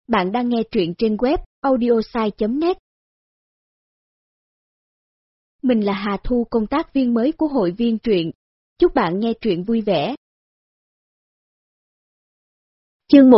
Bạn đang nghe truyện trên web audiosai.net. Mình là Hà Thu, công tác viên mới của hội viên truyện. Chúc bạn nghe truyện vui vẻ. Chương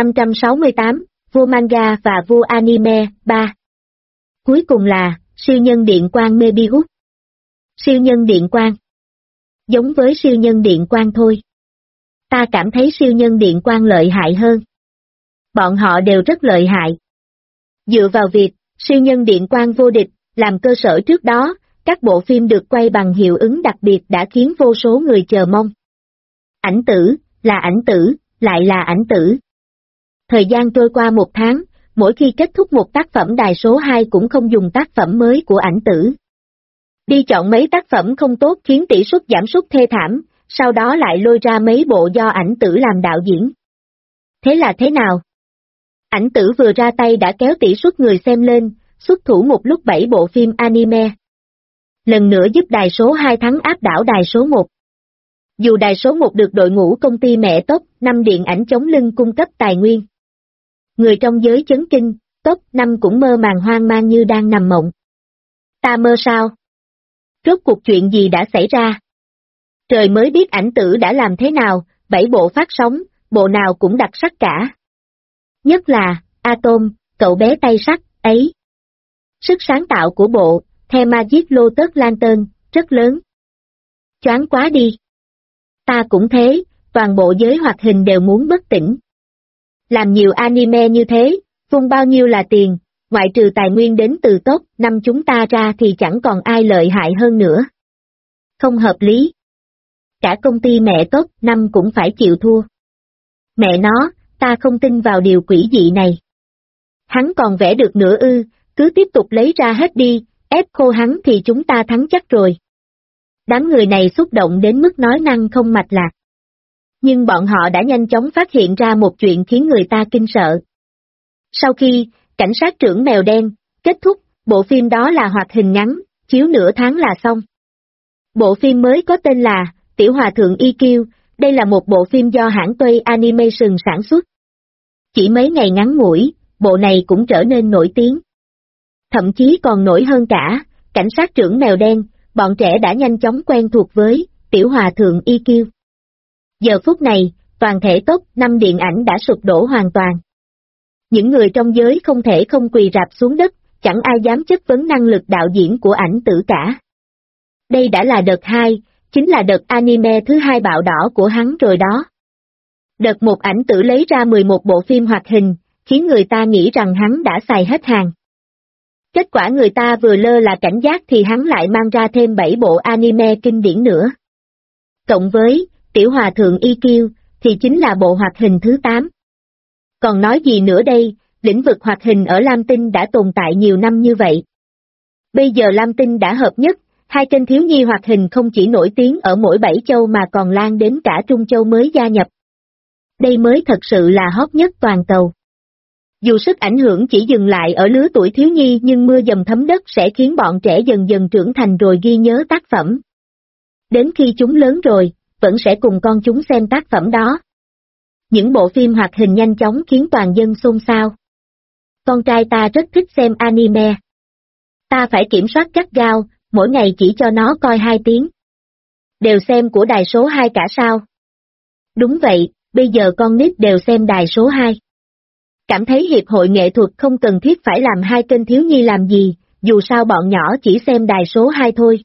1568, vua manga và vua anime, 3. Cuối cùng là, siêu nhân điện quang Mebius. Siêu nhân điện quang. Giống với siêu nhân điện quang thôi. Ta cảm thấy siêu nhân điện quang lợi hại hơn. Bọn họ đều rất lợi hại. Dựa vào việc, siêu nhân điện quang vô địch, làm cơ sở trước đó, các bộ phim được quay bằng hiệu ứng đặc biệt đã khiến vô số người chờ mong. Ảnh tử, là ảnh tử, lại là ảnh tử. Thời gian trôi qua một tháng, mỗi khi kết thúc một tác phẩm đài số 2 cũng không dùng tác phẩm mới của ảnh tử. Đi chọn mấy tác phẩm không tốt khiến tỷ suất giảm sút thê thảm, sau đó lại lôi ra mấy bộ do ảnh tử làm đạo diễn. Thế là thế nào? Ảnh tử vừa ra tay đã kéo tỷ suất người xem lên, xuất thủ một lúc 7 bộ phim anime. Lần nữa giúp đài số 2 thắng áp đảo đài số 1. Dù đài số 1 được đội ngũ công ty mẹ top 5 điện ảnh chống lưng cung cấp tài nguyên. Người trong giới chấn kinh, top 5 cũng mơ màng hoang mang như đang nằm mộng. Ta mơ sao? Rốt cuộc chuyện gì đã xảy ra? Trời mới biết ảnh tử đã làm thế nào, 7 bộ phát sóng, bộ nào cũng đặc sắc cả. Nhất là, Atom, cậu bé tay sắt, ấy. Sức sáng tạo của bộ, The Magic Lotus Lantern, rất lớn. Choáng quá đi. Ta cũng thế, toàn bộ giới hoạt hình đều muốn bất tỉnh. Làm nhiều anime như thế, vung bao nhiêu là tiền, ngoại trừ tài nguyên đến từ top 5 chúng ta ra thì chẳng còn ai lợi hại hơn nữa. Không hợp lý. Cả công ty mẹ top 5 cũng phải chịu thua. Mẹ nó, ta không tin vào điều quỷ dị này. Hắn còn vẽ được nữa ư, cứ tiếp tục lấy ra hết đi, ép khô hắn thì chúng ta thắng chắc rồi. Đám người này xúc động đến mức nói năng không mạch lạc. Nhưng bọn họ đã nhanh chóng phát hiện ra một chuyện khiến người ta kinh sợ. Sau khi, cảnh sát trưởng mèo đen, kết thúc, bộ phim đó là hoạt hình ngắn, chiếu nửa tháng là xong. Bộ phim mới có tên là Tiểu Hòa Thượng EQ, đây là một bộ phim do hãng Toei Animation sản xuất. Chỉ mấy ngày ngắn ngủi, bộ này cũng trở nên nổi tiếng. Thậm chí còn nổi hơn cả, cảnh sát trưởng mèo đen, bọn trẻ đã nhanh chóng quen thuộc với Tiểu Hòa Thượng EQ. Giờ phút này, toàn thể top 5 điện ảnh đã sụp đổ hoàn toàn. Những người trong giới không thể không quỳ rạp xuống đất, chẳng ai dám chất vấn năng lực đạo diễn của ảnh tử cả. Đây đã là đợt 2, chính là đợt anime thứ 2 bạo đỏ của hắn rồi đó. Đợt 1 ảnh tử lấy ra 11 bộ phim hoạt hình, khiến người ta nghĩ rằng hắn đã xài hết hàng. Kết quả người ta vừa lơ là cảnh giác thì hắn lại mang ra thêm 7 bộ anime kinh điển nữa. Cộng với Tiểu Hòa Thượng EQ, thì chính là bộ hoạt hình thứ 8. Còn nói gì nữa đây, lĩnh vực hoạt hình ở Lam Tinh đã tồn tại nhiều năm như vậy. Bây giờ Lam Tinh đã hợp nhất, hai kênh thiếu nhi hoạt hình không chỉ nổi tiếng ở mỗi 7 châu mà còn lan đến cả Trung Châu mới gia nhập. Đây mới thật sự là hot nhất toàn cầu. Dù sức ảnh hưởng chỉ dừng lại ở lứa tuổi thiếu nhi nhưng mưa dầm thấm đất sẽ khiến bọn trẻ dần dần trưởng thành rồi ghi nhớ tác phẩm. Đến khi chúng lớn rồi, vẫn sẽ cùng con chúng xem tác phẩm đó. Những bộ phim hoạt hình nhanh chóng khiến toàn dân xôn xao. Con trai ta rất thích xem anime. Ta phải kiểm soát gắt gao, mỗi ngày chỉ cho nó coi 2 tiếng. Đều xem của đài số 2 cả sao? Đúng vậy, bây giờ con nít đều xem đài số 2. Cảm thấy hiệp hội nghệ thuật không cần thiết phải làm 2 kênh thiếu nhi làm gì, dù sao bọn nhỏ chỉ xem đài số 2 thôi.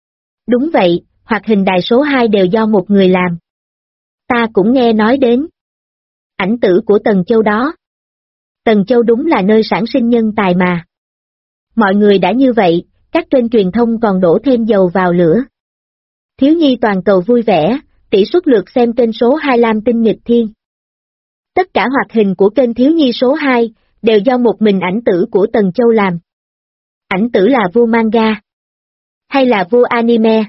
Đúng vậy, hoạt hình đài số 2 đều do một người làm. Ta cũng nghe nói đến ảnh tử của Tần Châu đó. Tần Châu đúng là nơi sản sinh nhân tài mà. Mọi người đã như vậy, các kênh truyền thông còn đổ thêm dầu vào lửa. Thiếu nhi toàn cầu vui vẻ, tỷ suất lượt xem kênh số 2 Lam Tinh nghịch thiên. Tất cả hoạt hình của kênh thiếu nhi số 2, đều do một mình ảnh tử của Tần Châu làm. Ảnh tử là vua manga. Hay là vua anime?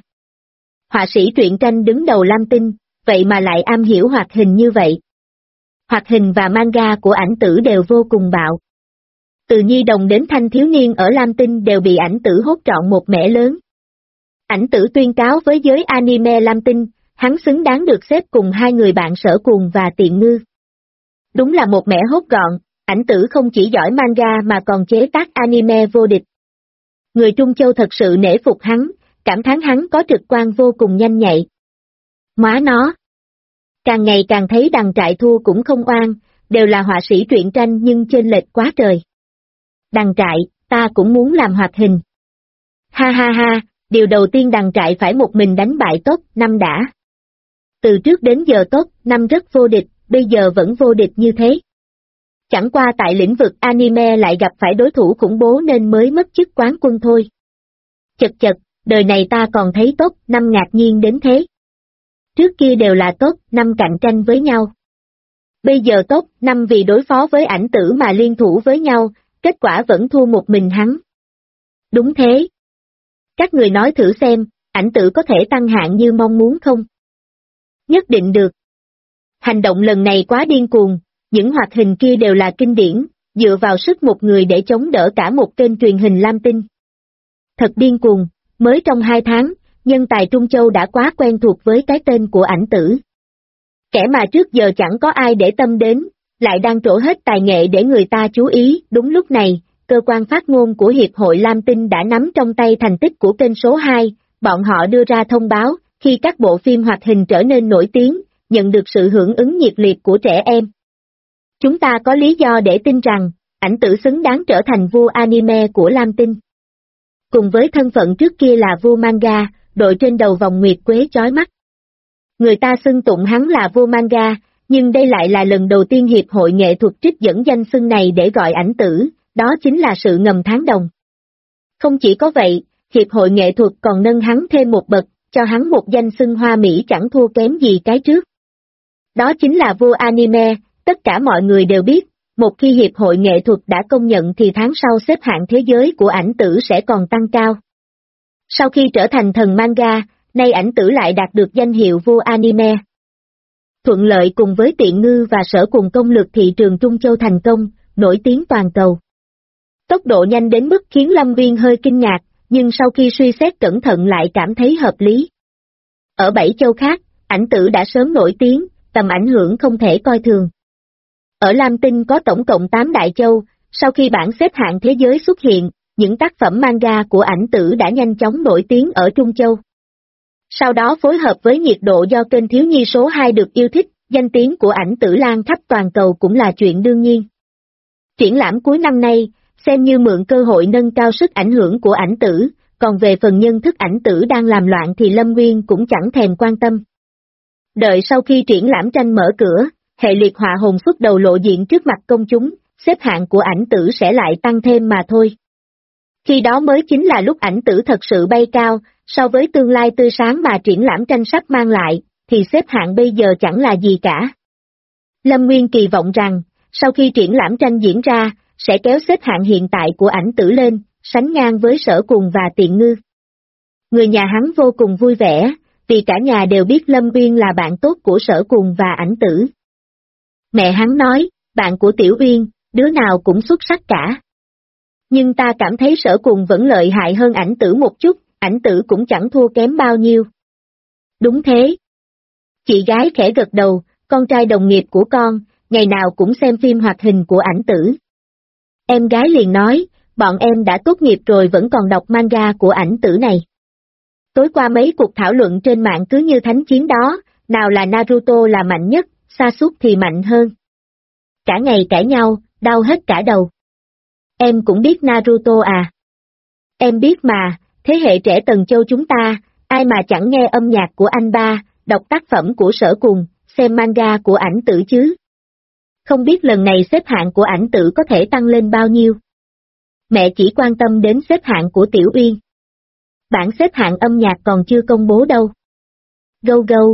Họa sĩ truyện tranh đứng đầu Lam Tinh, vậy mà lại am hiểu hoạt hình như vậy. Hoạt hình và manga của ảnh tử đều vô cùng bạo. Từ nhi đồng đến thanh thiếu niên ở Lam Tinh đều bị ảnh tử hốt trọn một mẻ lớn. Ảnh tử tuyên cáo với giới anime Lam Tinh, hắn xứng đáng được xếp cùng 2 người bạn Sở Cuồng và Tiện Ngư. Đúng là một mẻ hốt gọn, Ảnh Tử không chỉ giỏi manga mà còn chế tác anime vô địch. Người Trung Châu thật sự nể phục hắn, cảm thán hắn có trực quan vô cùng nhanh nhạy. Má nó! Càng ngày càng thấy Đằng Trại thua cũng không oan, đều là họa sĩ truyện tranh nhưng chênh lệch quá trời. Đằng Trại, ta cũng muốn làm hoạt hình. Ha ha ha, điều đầu tiên Đằng Trại phải một mình đánh bại top 5 đã. Từ trước đến giờ top 5 rất vô địch, bây giờ vẫn vô địch như thế. Chẳng qua tại lĩnh vực anime lại gặp phải đối thủ khủng bố nên mới mất chức quán quân thôi. Chật chật, đời này ta còn thấy top 5 ngạc nhiên đến thế. Trước kia đều là top 5 cạnh tranh với nhau. Bây giờ top 5 vì đối phó với Ảnh Tử mà liên thủ với nhau, kết quả vẫn thua một mình hắn. Đúng thế. Các người nói thử xem, Ảnh Tử có thể tăng hạng như mong muốn không? Nhất định được. Hành động lần này quá điên cuồng, những hoạt hình kia đều là kinh điển, dựa vào sức một người để chống đỡ cả một kênh truyền hình Lam Tinh. Thật điên cuồng, mới trong 2 tháng, nhân tài Trung Châu đã quá quen thuộc với cái tên của Ảnh Tử. Kẻ mà trước giờ chẳng có ai để tâm đến, lại đang trổ hết tài nghệ để người ta chú ý. Đúng lúc này, cơ quan phát ngôn của Hiệp hội Lam Tinh đã nắm trong tay thành tích của kênh số 2, bọn họ đưa ra thông báo, khi các bộ phim hoạt hình trở nên nổi tiếng, nhận được sự hưởng ứng nhiệt liệt của trẻ em. Chúng ta có lý do để tin rằng, Ảnh Tử xứng đáng trở thành vua anime của Lam Tinh. Cùng với thân phận trước kia là vua manga, đội trên đầu vòng nguyệt quế chói mắt. Người ta xưng tụng hắn là vua manga, nhưng đây lại là lần đầu tiên Hiệp hội nghệ thuật trích dẫn danh xưng này để gọi Ảnh Tử, đó chính là sự ngầm thán đồng. Không chỉ có vậy, Hiệp hội nghệ thuật còn nâng hắn thêm một bậc, cho hắn một danh xưng hoa mỹ chẳng thua kém gì cái trước. Đó chính là vua anime, tất cả mọi người đều biết, một khi Hiệp hội nghệ thuật đã công nhận thì tháng sau xếp hạng thế giới của Ảnh Tử sẽ còn tăng cao. Sau khi trở thành thần manga, nay Ảnh Tử lại đạt được danh hiệu vua anime. Thuận lợi cùng với Tiện Ngư và Sở Cùng công lược thị trường Trung Châu thành công, nổi tiếng toàn cầu. Tốc độ nhanh đến mức khiến Lâm Viên hơi kinh ngạc, nhưng sau khi suy xét cẩn thận lại cảm thấy hợp lý. Ở 7 châu khác, Ảnh Tử đã sớm nổi tiếng, tầm ảnh hưởng không thể coi thường. Ở Lam Tinh có tổng cộng 8 đại châu, sau khi bảng xếp hạng thế giới xuất hiện, những tác phẩm manga của Ảnh Tử đã nhanh chóng nổi tiếng ở Trung Châu. Sau đó phối hợp với nhiệt độ do kênh thiếu nhi số 2 được yêu thích, danh tiếng của Ảnh Tử lan khắp toàn cầu cũng là chuyện đương nhiên. Triển lãm cuối năm nay, xem như mượn cơ hội nâng cao sức ảnh hưởng của Ảnh Tử, còn về phần nhân thức Ảnh Tử đang làm loạn thì Lâm Nguyên cũng chẳng thèm quan tâm. Đợi sau khi triển lãm tranh mở cửa, hệ liệt họa hồn xuất đầu lộ diện trước mặt công chúng, xếp hạng của Ảnh Tử sẽ lại tăng thêm mà thôi. Khi đó mới chính là lúc Ảnh Tử thật sự bay cao, so với tương lai tươi sáng mà triển lãm tranh sắp mang lại, thì xếp hạng bây giờ chẳng là gì cả. Lâm Nguyên kỳ vọng rằng, sau khi triển lãm tranh diễn ra, sẽ kéo xếp hạng hiện tại của Ảnh Tử lên, sánh ngang với Sở Cùng và Tiện Ngư. Người nhà hắn vô cùng vui vẻ, vì cả nhà đều biết Lâm Uyên là bạn tốt của Sở Cùng và Ảnh Tử. Mẹ hắn nói, bạn của Tiểu Uyên, đứa nào cũng xuất sắc cả. Nhưng ta cảm thấy Sở Cùng vẫn lợi hại hơn Ảnh Tử một chút, Ảnh Tử cũng chẳng thua kém bao nhiêu. Đúng thế. Chị gái khẽ gật đầu, con trai đồng nghiệp của con, ngày nào cũng xem phim hoạt hình của Ảnh Tử. Em gái liền nói, bọn em đã tốt nghiệp rồi vẫn còn đọc manga của Ảnh Tử này. Tối qua mấy cuộc thảo luận trên mạng cứ như thánh chiến đó, nào là Naruto là mạnh nhất, Sasuke thì mạnh hơn. Cả ngày cãi nhau, đau hết cả đầu. Em cũng biết Naruto à? Em biết mà, thế hệ trẻ Tần Châu chúng ta, ai mà chẳng nghe âm nhạc của anh ba, đọc tác phẩm của Sở Cùng, xem manga của Ảnh Tử chứ. Không biết lần này xếp hạng của Ảnh Tử có thể tăng lên bao nhiêu. Mẹ chỉ quan tâm đến xếp hạng của Tiểu Uyên. Bảng xếp hạng âm nhạc còn chưa công bố đâu. Gâu gâu.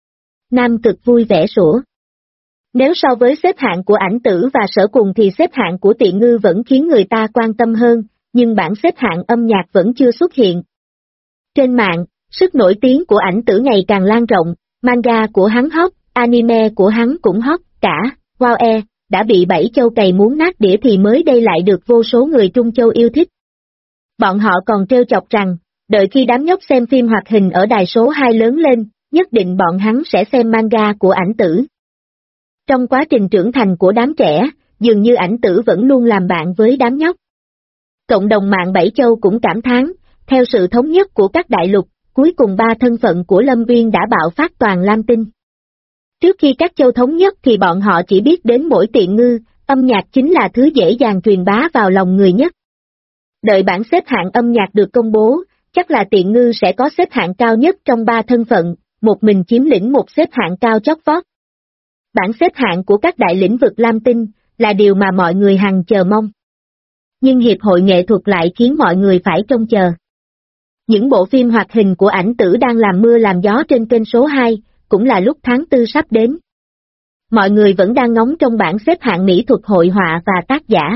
Nam Cực vui vẻ sủa. Nếu so với xếp hạng của Ảnh Tử và Sở Cùng thì xếp hạng của Tiện Ngư vẫn khiến người ta quan tâm hơn, nhưng bảng xếp hạng âm nhạc vẫn chưa xuất hiện. Trên mạng, sức nổi tiếng của Ảnh Tử ngày càng lan rộng, manga của hắn hot, anime của hắn cũng hot, cả, wow đã bị 7 châu cày muốn nát đĩa thì mới đây lại được vô số người Trung Châu yêu thích. Bọn họ còn trêu chọc rằng, đợi khi đám nhóc xem phim hoạt hình ở đài số 2 lớn lên, nhất định bọn hắn sẽ xem manga của Ảnh Tử. Trong quá trình trưởng thành của đám trẻ, dường như ảnh tử vẫn luôn làm bạn với đám nhóc. Cộng đồng mạng Bảy Châu cũng cảm thán, theo sự thống nhất của các đại lục, cuối cùng ba thân phận của Lâm Uyên đã bạo phát toàn Lam Tinh. Trước khi các châu thống nhất thì bọn họ chỉ biết đến mỗi Tiện Ngư, âm nhạc chính là thứ dễ dàng truyền bá vào lòng người nhất. Đợi bảng xếp hạng âm nhạc được công bố, chắc là Tiện Ngư sẽ có xếp hạng cao nhất trong ba thân phận, một mình chiếm lĩnh một xếp hạng cao chót vót. Bảng xếp hạng của các đại lĩnh vực Lam Tinh là điều mà mọi người hằng chờ mong. Nhưng Hiệp hội nghệ thuật lại khiến mọi người phải trông chờ. Những bộ phim hoạt hình của ảnh tử đang làm mưa làm gió trên kênh số 2, cũng là lúc tháng 4 sắp đến. Mọi người vẫn đang ngóng trong bảng xếp hạng mỹ thuật hội họa và tác giả.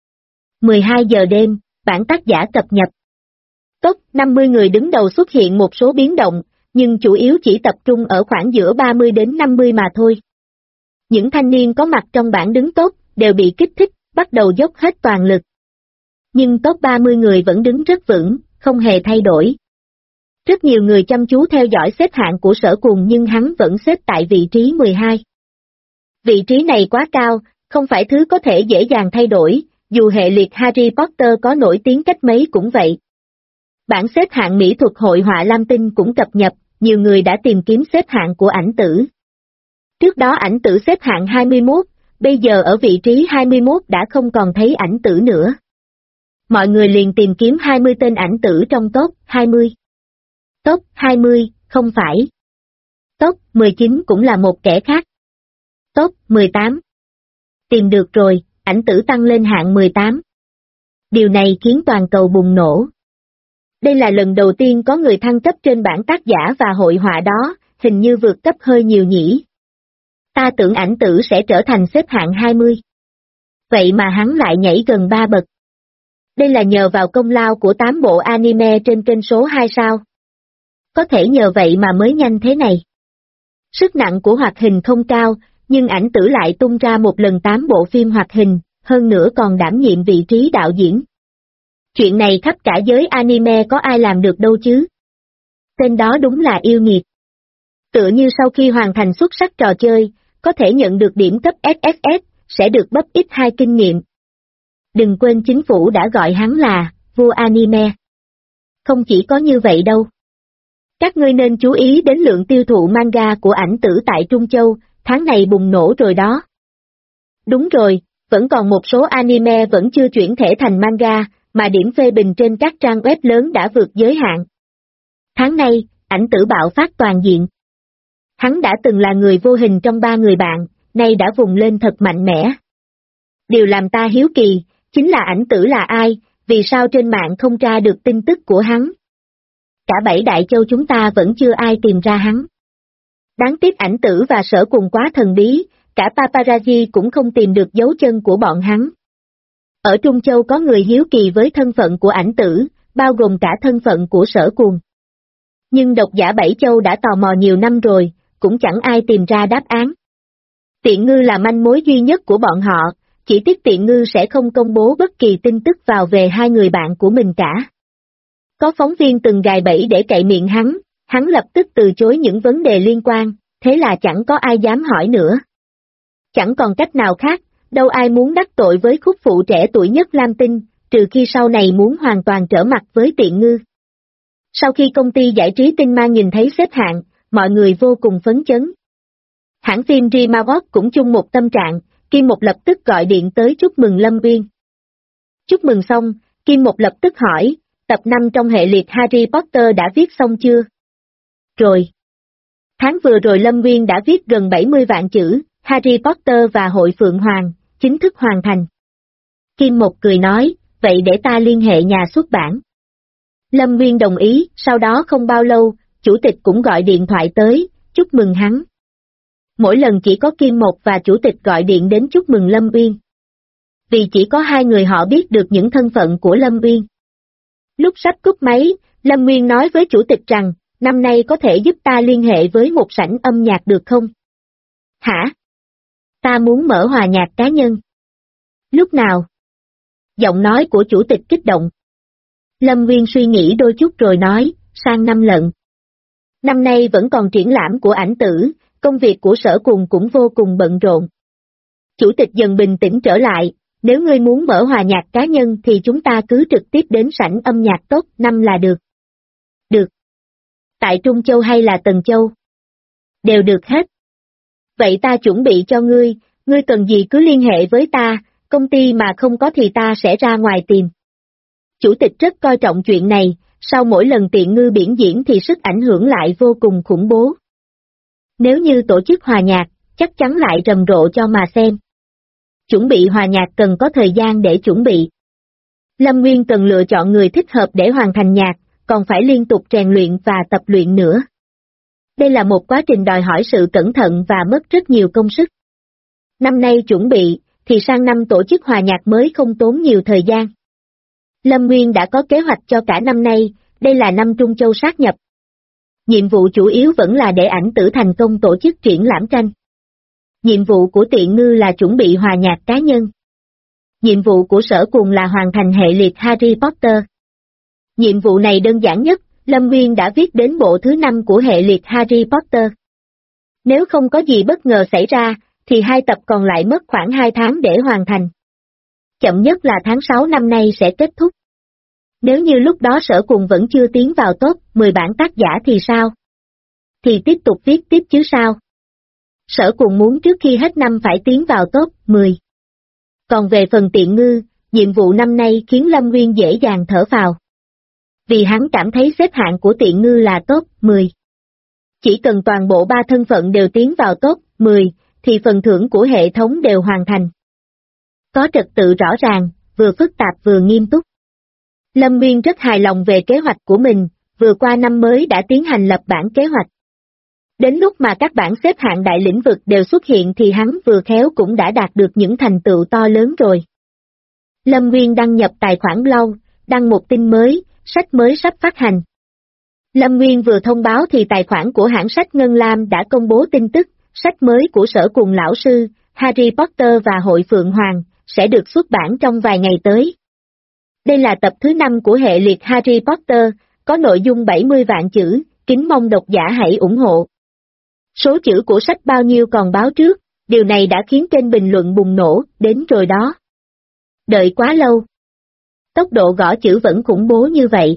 12 giờ đêm, bảng tác giả cập nhật. Top 50 người đứng đầu xuất hiện một số biến động, nhưng chủ yếu chỉ tập trung ở khoảng giữa 30 đến 50 mà thôi. Những thanh niên có mặt trong bảng đứng top đều bị kích thích, bắt đầu dốc hết toàn lực. Nhưng top 30 người vẫn đứng rất vững, không hề thay đổi. Rất nhiều người chăm chú theo dõi xếp hạng của Sở Cùng nhưng hắn vẫn xếp tại vị trí 12. Vị trí này quá cao, không phải thứ có thể dễ dàng thay đổi, dù hệ liệt Harry Potter có nổi tiếng cách mấy cũng vậy. Bảng xếp hạng mỹ thuật hội họa Lam Tinh cũng cập nhật, nhiều người đã tìm kiếm xếp hạng của ảnh tử. Trước đó ảnh tử xếp hạng 21, bây giờ ở vị trí 21 đã không còn thấy ảnh tử nữa. Mọi người liền tìm kiếm 20 tên ảnh tử trong top 20. Top 20, không phải. Top 19 cũng là một kẻ khác. Top 18. Tìm được rồi, ảnh tử tăng lên hạng 18. Điều này khiến toàn cầu bùng nổ. Đây là lần đầu tiên có người thăng cấp trên bảng tác giả và hội họa đó, hình như vượt cấp hơi nhiều nhỉ. Ta tưởng ảnh tử sẽ trở thành xếp hạng 20. Vậy mà hắn lại nhảy gần 3 bậc. Đây là nhờ vào công lao của 8 bộ anime trên kênh số 2 sao? Có thể nhờ vậy mà mới nhanh thế này. Sức nặng của hoạt hình không cao, nhưng ảnh tử lại tung ra một lần 8 bộ phim hoạt hình, hơn nữa còn đảm nhiệm vị trí đạo diễn. Chuyện này khắp cả giới anime có ai làm được đâu chứ. Tên đó đúng là yêu nghiệt. Tựa như sau khi hoàn thành xuất sắc trò chơi, có thể nhận được điểm cấp SSS, sẽ được bấp ít 2 kinh nghiệm. Đừng quên chính phủ đã gọi hắn là vua anime. Không chỉ có như vậy đâu. Các ngươi nên chú ý đến lượng tiêu thụ manga của ảnh tử tại Trung Châu, tháng này bùng nổ rồi đó. Đúng rồi, vẫn còn một số anime vẫn chưa chuyển thể thành manga, mà điểm phê bình trên các trang web lớn đã vượt giới hạn. Tháng nay, ảnh tử bạo phát toàn diện. Hắn đã từng là người vô hình trong 3 người bạn, nay đã vùng lên thật mạnh mẽ. Điều làm ta hiếu kỳ, chính là ảnh tử là ai, vì sao trên mạng không tra được tin tức của hắn. Cả 7 đại châu chúng ta vẫn chưa ai tìm ra hắn. Đáng tiếc ảnh tử và Sở Cùng quá thần bí, cả paparazzi cũng không tìm được dấu chân của bọn hắn. Ở Trung Châu có người hiếu kỳ với thân phận của ảnh tử, bao gồm cả thân phận của Sở Cùng. Nhưng độc giả Bảy Châu đã tò mò nhiều năm rồi, cũng chẳng ai tìm ra đáp án. Tiện Ngư là manh mối duy nhất của bọn họ, chỉ tiếc Tiện Ngư sẽ không công bố bất kỳ tin tức vào về 2 người bạn của mình cả. Có phóng viên từng gài bẫy để cậy miệng hắn lập tức từ chối những vấn đề liên quan, thế là chẳng có ai dám hỏi nữa. Chẳng còn cách nào khác, đâu ai muốn đắc tội với khúc phụ trẻ tuổi nhất Lam Tinh, trừ khi sau này muốn hoàn toàn trở mặt với Tiện Ngư. Sau khi công ty giải trí Tinh Mang nhìn thấy xếp hạng, mọi người vô cùng phấn chấn. Hãng phim Dreamworks cũng chung một tâm trạng, Kim Một lập tức gọi điện tới chúc mừng Lâm Uyên. Chúc mừng xong, Kim Một lập tức hỏi, tập 5 trong hệ liệt Harry Potter đã viết xong chưa? Rồi. Tháng vừa rồi Lâm Uyên đã viết gần 70 vạn chữ, Harry Potter và Hội Phượng Hoàng, chính thức hoàn thành. Kim Một cười nói, vậy để ta liên hệ nhà xuất bản. Lâm Uyên đồng ý, sau đó không bao lâu, chủ tịch cũng gọi điện thoại tới, chúc mừng hắn. Mỗi lần chỉ có Kim Một và chủ tịch gọi điện đến chúc mừng Lâm Uyên. Vì chỉ có 2 người họ biết được những thân phận của Lâm Uyên. Lúc sắp cúp máy, Lâm Uyên nói với chủ tịch rằng, năm nay có thể giúp ta liên hệ với một sảnh âm nhạc được không? Hả? Ta muốn mở hòa nhạc cá nhân. Lúc nào? Giọng nói của chủ tịch kích động. Lâm Uyên suy nghĩ đôi chút rồi nói, sang năm lận. Năm nay vẫn còn triển lãm của ảnh tử, công việc của Sở Cùng cũng vô cùng bận rộn. Chủ tịch dần bình tĩnh trở lại, nếu ngươi muốn mở hòa nhạc cá nhân thì chúng ta cứ trực tiếp đến sảnh âm nhạc top 5 là được. Được. Tại Trung Châu hay là Tần Châu? Đều được hết. Vậy ta chuẩn bị cho ngươi cần gì cứ liên hệ với ta, công ty mà không có thì ta sẽ ra ngoài tìm. Chủ tịch rất coi trọng chuyện này, sau mỗi lần Tiện Ngư biểu diễn thì sức ảnh hưởng lại vô cùng khủng bố. Nếu như tổ chức hòa nhạc, chắc chắn lại rầm rộ cho mà xem. Chuẩn bị hòa nhạc cần có thời gian để chuẩn bị. Lâm Nguyên cần lựa chọn người thích hợp để hoàn thành nhạc, còn phải liên tục rèn luyện và tập luyện nữa. Đây là một quá trình đòi hỏi sự cẩn thận và mất rất nhiều công sức. Năm nay chuẩn bị, thì sang năm tổ chức hòa nhạc mới không tốn nhiều thời gian. Lâm Nguyên đã có kế hoạch cho cả năm nay, đây là năm Trung Châu sát nhập. Nhiệm vụ chủ yếu vẫn là để ảnh tử thành công tổ chức triển lãm tranh. Nhiệm vụ của Tiện Ngư là chuẩn bị hòa nhạc cá nhân. Nhiệm vụ của Sở Cùng là hoàn thành hệ liệt Harry Potter. Nhiệm vụ này đơn giản nhất, Lâm Nguyên đã viết đến bộ thứ 5 của hệ liệt Harry Potter. Nếu không có gì bất ngờ xảy ra, thì 2 tập còn lại mất khoảng 2 tháng để hoàn thành. Chậm nhất là tháng 6 năm nay sẽ kết thúc. Nếu như lúc đó Sở Cùng vẫn chưa tiến vào top 10 bản tác giả thì sao? Thì tiếp tục viết tiếp chứ sao? Sở Cùng muốn trước khi hết năm phải tiến vào top 10. Còn về phần Tiện Ngư, nhiệm vụ năm nay khiến Lâm Nguyên dễ dàng thở phào. Vì hắn cảm thấy xếp hạng của Tiện Ngư là top 10. Chỉ cần toàn bộ 3 thân phận đều tiến vào top 10, thì phần thưởng của hệ thống đều hoàn thành. Có trật tự rõ ràng, vừa phức tạp vừa nghiêm túc. Lâm Nguyên rất hài lòng về kế hoạch của mình, vừa qua năm mới đã tiến hành lập bản kế hoạch. Đến lúc mà các bảng xếp hạng đại lĩnh vực đều xuất hiện thì hắn vừa khéo cũng đã đạt được những thành tựu to lớn rồi. Lâm Nguyên đăng nhập tài khoản Blau, đăng một tin mới, sách mới sắp phát hành. Lâm Nguyên vừa thông báo thì tài khoản của hãng sách Ngân Lam đã công bố tin tức, sách mới của Sở Cùng lão sư, Harry Potter và Hội Phượng Hoàng, sẽ được xuất bản trong vài ngày tới. Đây là tập thứ 5 của hệ liệt Harry Potter, có nội dung 70 vạn chữ, kính mong độc giả hãy ủng hộ. Số chữ của sách bao nhiêu còn báo trước, điều này đã khiến kênh bình luận bùng nổ, đến rồi đó. Đợi quá lâu. Tốc độ gõ chữ vẫn khủng bố như vậy.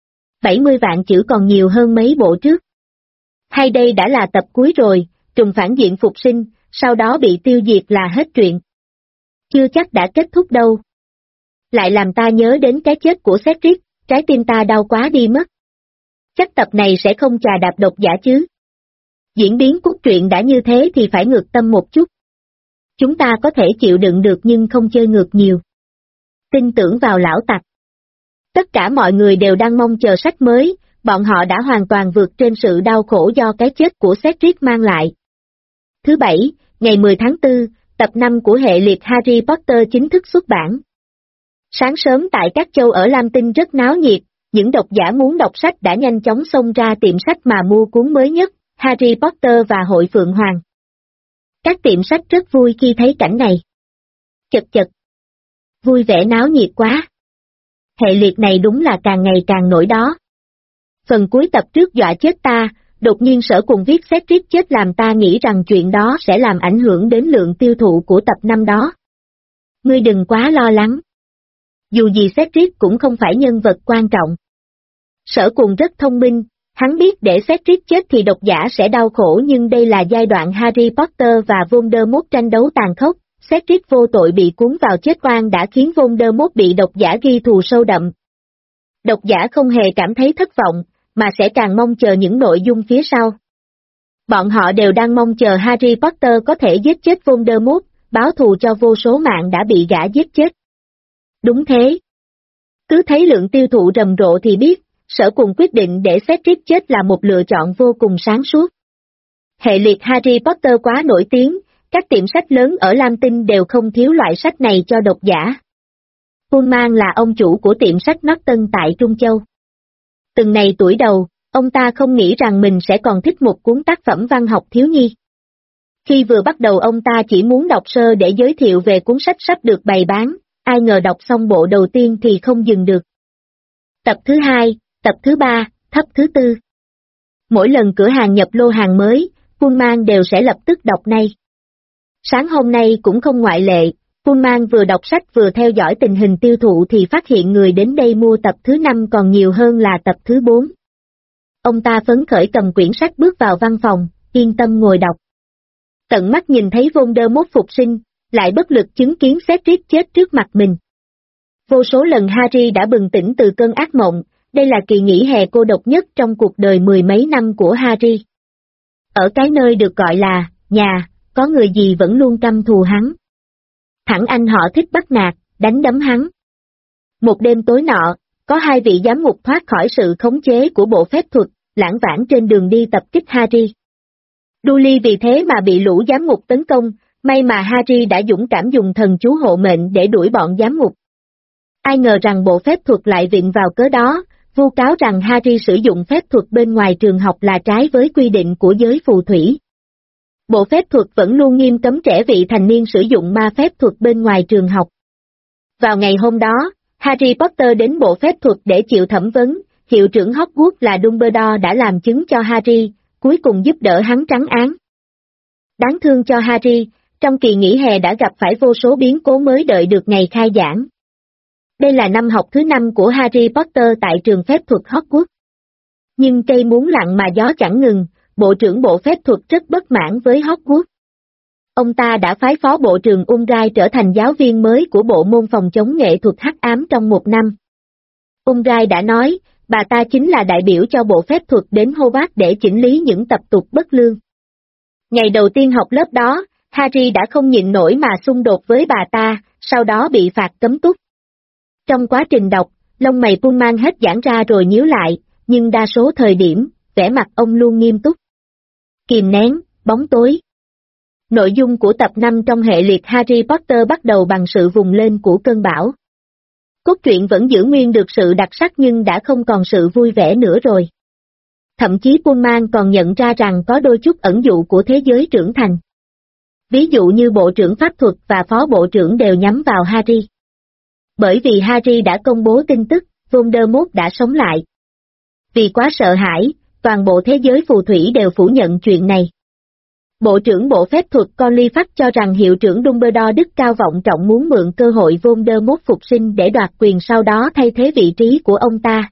70 vạn chữ còn nhiều hơn mấy bộ trước. Hay đây đã là tập cuối rồi, trùng phản diện phục sinh, sau đó bị tiêu diệt là hết chuyện. Chưa chắc đã kết thúc đâu. Lại làm ta nhớ đến cái chết của Cedric, trái tim ta đau quá đi mất. Chắc tập này sẽ không chà đạp độc giả chứ. Diễn biến cốt truyện đã như thế thì phải ngược tâm một chút. Chúng ta có thể chịu đựng được nhưng không chơi ngược nhiều. Tin tưởng vào lão tặc. Tất cả mọi người đều đang mong chờ sách mới, bọn họ đã hoàn toàn vượt trên sự đau khổ do cái chết của Cedric mang lại. Thứ Bảy, ngày 10 tháng 4, tập 5 của hệ liệt Harry Potter chính thức xuất bản. Sáng sớm tại các châu ở Lam Tinh rất náo nhiệt, những độc giả muốn đọc sách đã nhanh chóng xông ra tiệm sách mà mua cuốn mới nhất, Harry Potter và Hội Phượng Hoàng. Các tiệm sách rất vui khi thấy cảnh này. Chật chật. Vui vẻ náo nhiệt quá. Hệ liệt này đúng là càng ngày càng nổi đó. Phần cuối tập trước dọa chết ta, đột nhiên Sở Cùng viết Cedric chết làm ta nghĩ rằng chuyện đó sẽ làm ảnh hưởng đến lượng tiêu thụ của tập 5 đó. Ngươi đừng quá lo lắng. Dù gì Cedric cũng không phải nhân vật quan trọng. Sở Cùng rất thông minh, hắn biết để Cedric chết thì độc giả sẽ đau khổ nhưng đây là giai đoạn Harry Potter và Voldemort tranh đấu tàn khốc, Cedric vô tội bị cuốn vào chết oan đã khiến Voldemort bị độc giả ghi thù sâu đậm. Độc giả không hề cảm thấy thất vọng, mà sẽ càng mong chờ những nội dung phía sau. Bọn họ đều đang mong chờ Harry Potter có thể giết chết Voldemort, báo thù cho vô số mạng đã bị gã giết chết. Đúng thế. Cứ thấy lượng tiêu thụ rầm rộ thì biết, Sở Cùng quyết định để Cedric chết là một lựa chọn vô cùng sáng suốt. Hệ liệt Harry Potter quá nổi tiếng, các tiệm sách lớn ở Lam Tinh đều không thiếu loại sách này cho độc giả. Pullman là ông chủ của tiệm sách Norton tại Trung Châu. Từng này tuổi đầu, ông ta không nghĩ rằng mình sẽ còn thích một cuốn tác phẩm văn học thiếu nhi. Khi vừa bắt đầu ông ta chỉ muốn đọc sơ để giới thiệu về cuốn sách sắp được bày bán, ai ngờ đọc xong bộ đầu tiên thì không dừng được. Tập thứ 2, tập thứ 3, tập thứ 4. Mỗi lần cửa hàng nhập lô hàng mới, Pullman đều sẽ lập tức đọc ngay. Sáng hôm nay cũng không ngoại lệ, Pullman vừa đọc sách vừa theo dõi tình hình tiêu thụ thì phát hiện người đến đây mua tập thứ 5 còn nhiều hơn là tập thứ 4. Ông ta phấn khởi cầm quyển sách bước vào văn phòng, yên tâm ngồi đọc. Tận mắt nhìn thấy Voldemort phục sinh, lại bất lực chứng kiến Cedric chết trước mặt mình. Vô số lần Harry đã bừng tỉnh từ cơn ác mộng, đây là kỳ nghỉ hè cô độc nhất trong cuộc đời mười mấy năm của Harry. Ở cái nơi được gọi là nhà, có người gì vẫn luôn căm thù hắn. Thẳng anh họ thích bắt nạt, đánh đấm hắn. Một đêm tối nọ, có hai vị giám ngục thoát khỏi sự khống chế của bộ phép thuật, lãng vãng trên đường đi tập kích Harry. Dudley vì thế mà bị lũ giám ngục tấn công, may mà Harry đã dũng cảm dùng thần chú hộ mệnh để đuổi bọn giám ngục. Ai ngờ rằng bộ phép thuật lại viện vào cớ đó, vu cáo rằng Harry sử dụng phép thuật bên ngoài trường học là trái với quy định của giới phù thủy. Bộ phép thuật vẫn luôn nghiêm cấm trẻ vị thành niên sử dụng ma phép thuật bên ngoài trường học. Vào ngày hôm đó, Harry Potter đến bộ phép thuật để chịu thẩm vấn, hiệu trưởng Hogwarts là Dumbledore đã làm chứng cho Harry, cuối cùng giúp đỡ hắn trắng án. Đáng thương cho Harry, trong kỳ nghỉ hè đã gặp phải vô số biến cố mới đợi được ngày khai giảng. Đây là năm học thứ 5 của Harry Potter tại trường phép thuật Hogwarts. Nhưng cây muốn lặng mà gió chẳng ngừng, bộ trưởng bộ phép thuật rất bất mãn với Hogwarts. Ông ta đã phái phó bộ trưởng Umbridge trở thành giáo viên mới của bộ môn phòng chống nghệ thuật hắc ám trong một năm. Umbridge đã nói, bà ta chính là đại biểu cho bộ phép thuật đến Hogwarts để chỉnh lý những tập tục bất lương. Ngày đầu tiên học lớp đó, Harry đã không nhịn nổi mà xung đột với bà ta, sau đó bị phạt cấm túc. Trong quá trình đọc, lông mày Pullman hết giãn ra rồi nhíu lại, nhưng đa số thời điểm, vẻ mặt ông luôn nghiêm túc. Kìm nén, bóng tối. Nội dung của tập 5 trong hệ liệt Harry Potter bắt đầu bằng sự vùng lên của cơn bão. Cốt truyện vẫn giữ nguyên được sự đặc sắc nhưng đã không còn sự vui vẻ nữa rồi. Thậm chí Pullman còn nhận ra rằng có đôi chút ẩn dụ của thế giới trưởng thành. Ví dụ như bộ trưởng pháp thuật và phó bộ trưởng đều nhắm vào Harry. Bởi vì Harry đã công bố tin tức, Voldemort đã sống lại. Vì quá sợ hãi, toàn bộ thế giới phù thủy đều phủ nhận chuyện này. Bộ trưởng bộ phép thuật Colifax cho rằng hiệu trưởng Dumbledore đức cao vọng trọng muốn mượn cơ hội Voldemort phục sinh để đoạt quyền sau đó thay thế vị trí của ông ta.